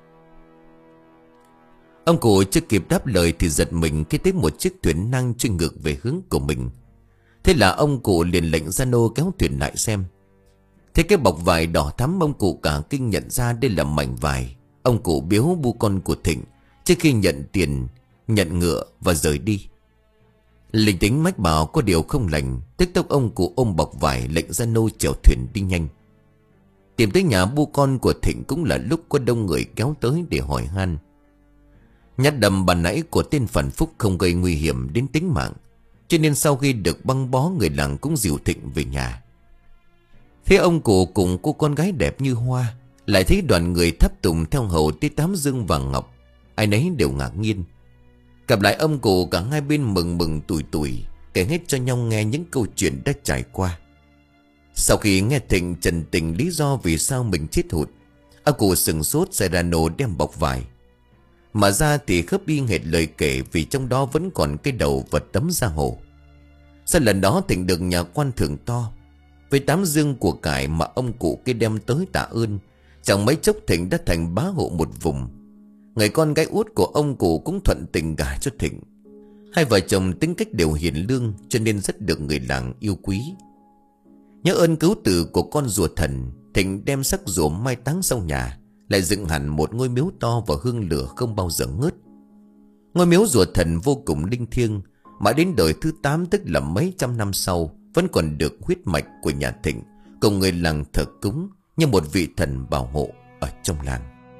Ông cụ chưa kịp đáp lời thì giật mình khi thấy một chiếc thuyền năng trôi ngược về hướng của mình. Thế là ông cụ liền lệnh gia nô kéo thuyền lại xem. Thế cái bọc vải đỏ thắm, ông cụ cả kinh nhận ra đây là mảnh vải ông cụ biếu bu con của Thịnh trước khi nhận tiền, nhận ngựa và rời đi. Linh tính mách bảo có điều không lành, tức tốc ông cụ ôm bọc vải lệnh gia nô chèo thuyền đi nhanh. Tìm tới nhà bu con của Thịnh cũng là lúc có đông người kéo tới để hỏi han. Nhát đầm bàn nãy của tên phản phúc không gây nguy hiểm đến tính mạng, cho nên sau khi được băng bó, người làng cũng dìu Thịnh về nhà. Thế ông cụ cùng cô con gái đẹp như hoa lại thấy đoàn người tháp tùng theo hầu tới tám dương vàng ngọc, ai nấy đều ngạc nhiên. Gặp lại ông cụ, cả hai bên mừng mừng tủi tủi kể hết cho nhau nghe những câu chuyện đã trải qua. Sau khi nghe Thịnh trần tình lý do vì sao mình chết hụt, ông cụ sừng sốt xảy ra nổ đem bọc vải mà ra thì khớp y hệt lời kể, vì trong đó vẫn còn cái đầu vật tấm da hổ. Sau lần đó Thịnh được nhà quan thưởng to với tám dương của cải mà ông cụ kia đem tới tạ ơn. Chẳng mấy chốc Thịnh đã thành bá hộ một vùng. Người con gái út của ông cụ cũng thuận tình gả cho Thịnh. Hai vợ chồng tính cách đều hiền lương, cho nên rất được người làng yêu quý. Nhớ ơn cứu tử của con rùa thần, Thịnh đem xác rùa mai táng sau nhà, lại dựng hẳn một ngôi miếu to và hương lửa không bao giờ ngớt. Ngôi miếu rùa thần vô cùng linh thiêng, mãi đến đời thứ tám, tức là mấy trăm năm sau, vẫn còn được huyết mạch của nhà Thịnh cùng người làng thờ cúng như một vị thần bảo hộ ở trong làng.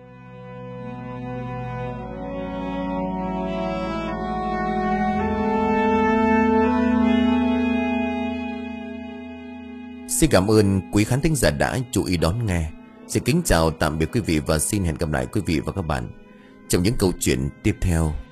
Xin cảm ơn quý khán thính giả đã chú ý đón nghe. Xin kính chào tạm biệt quý vị và xin hẹn gặp lại quý vị và các bạn trong những câu chuyện tiếp theo.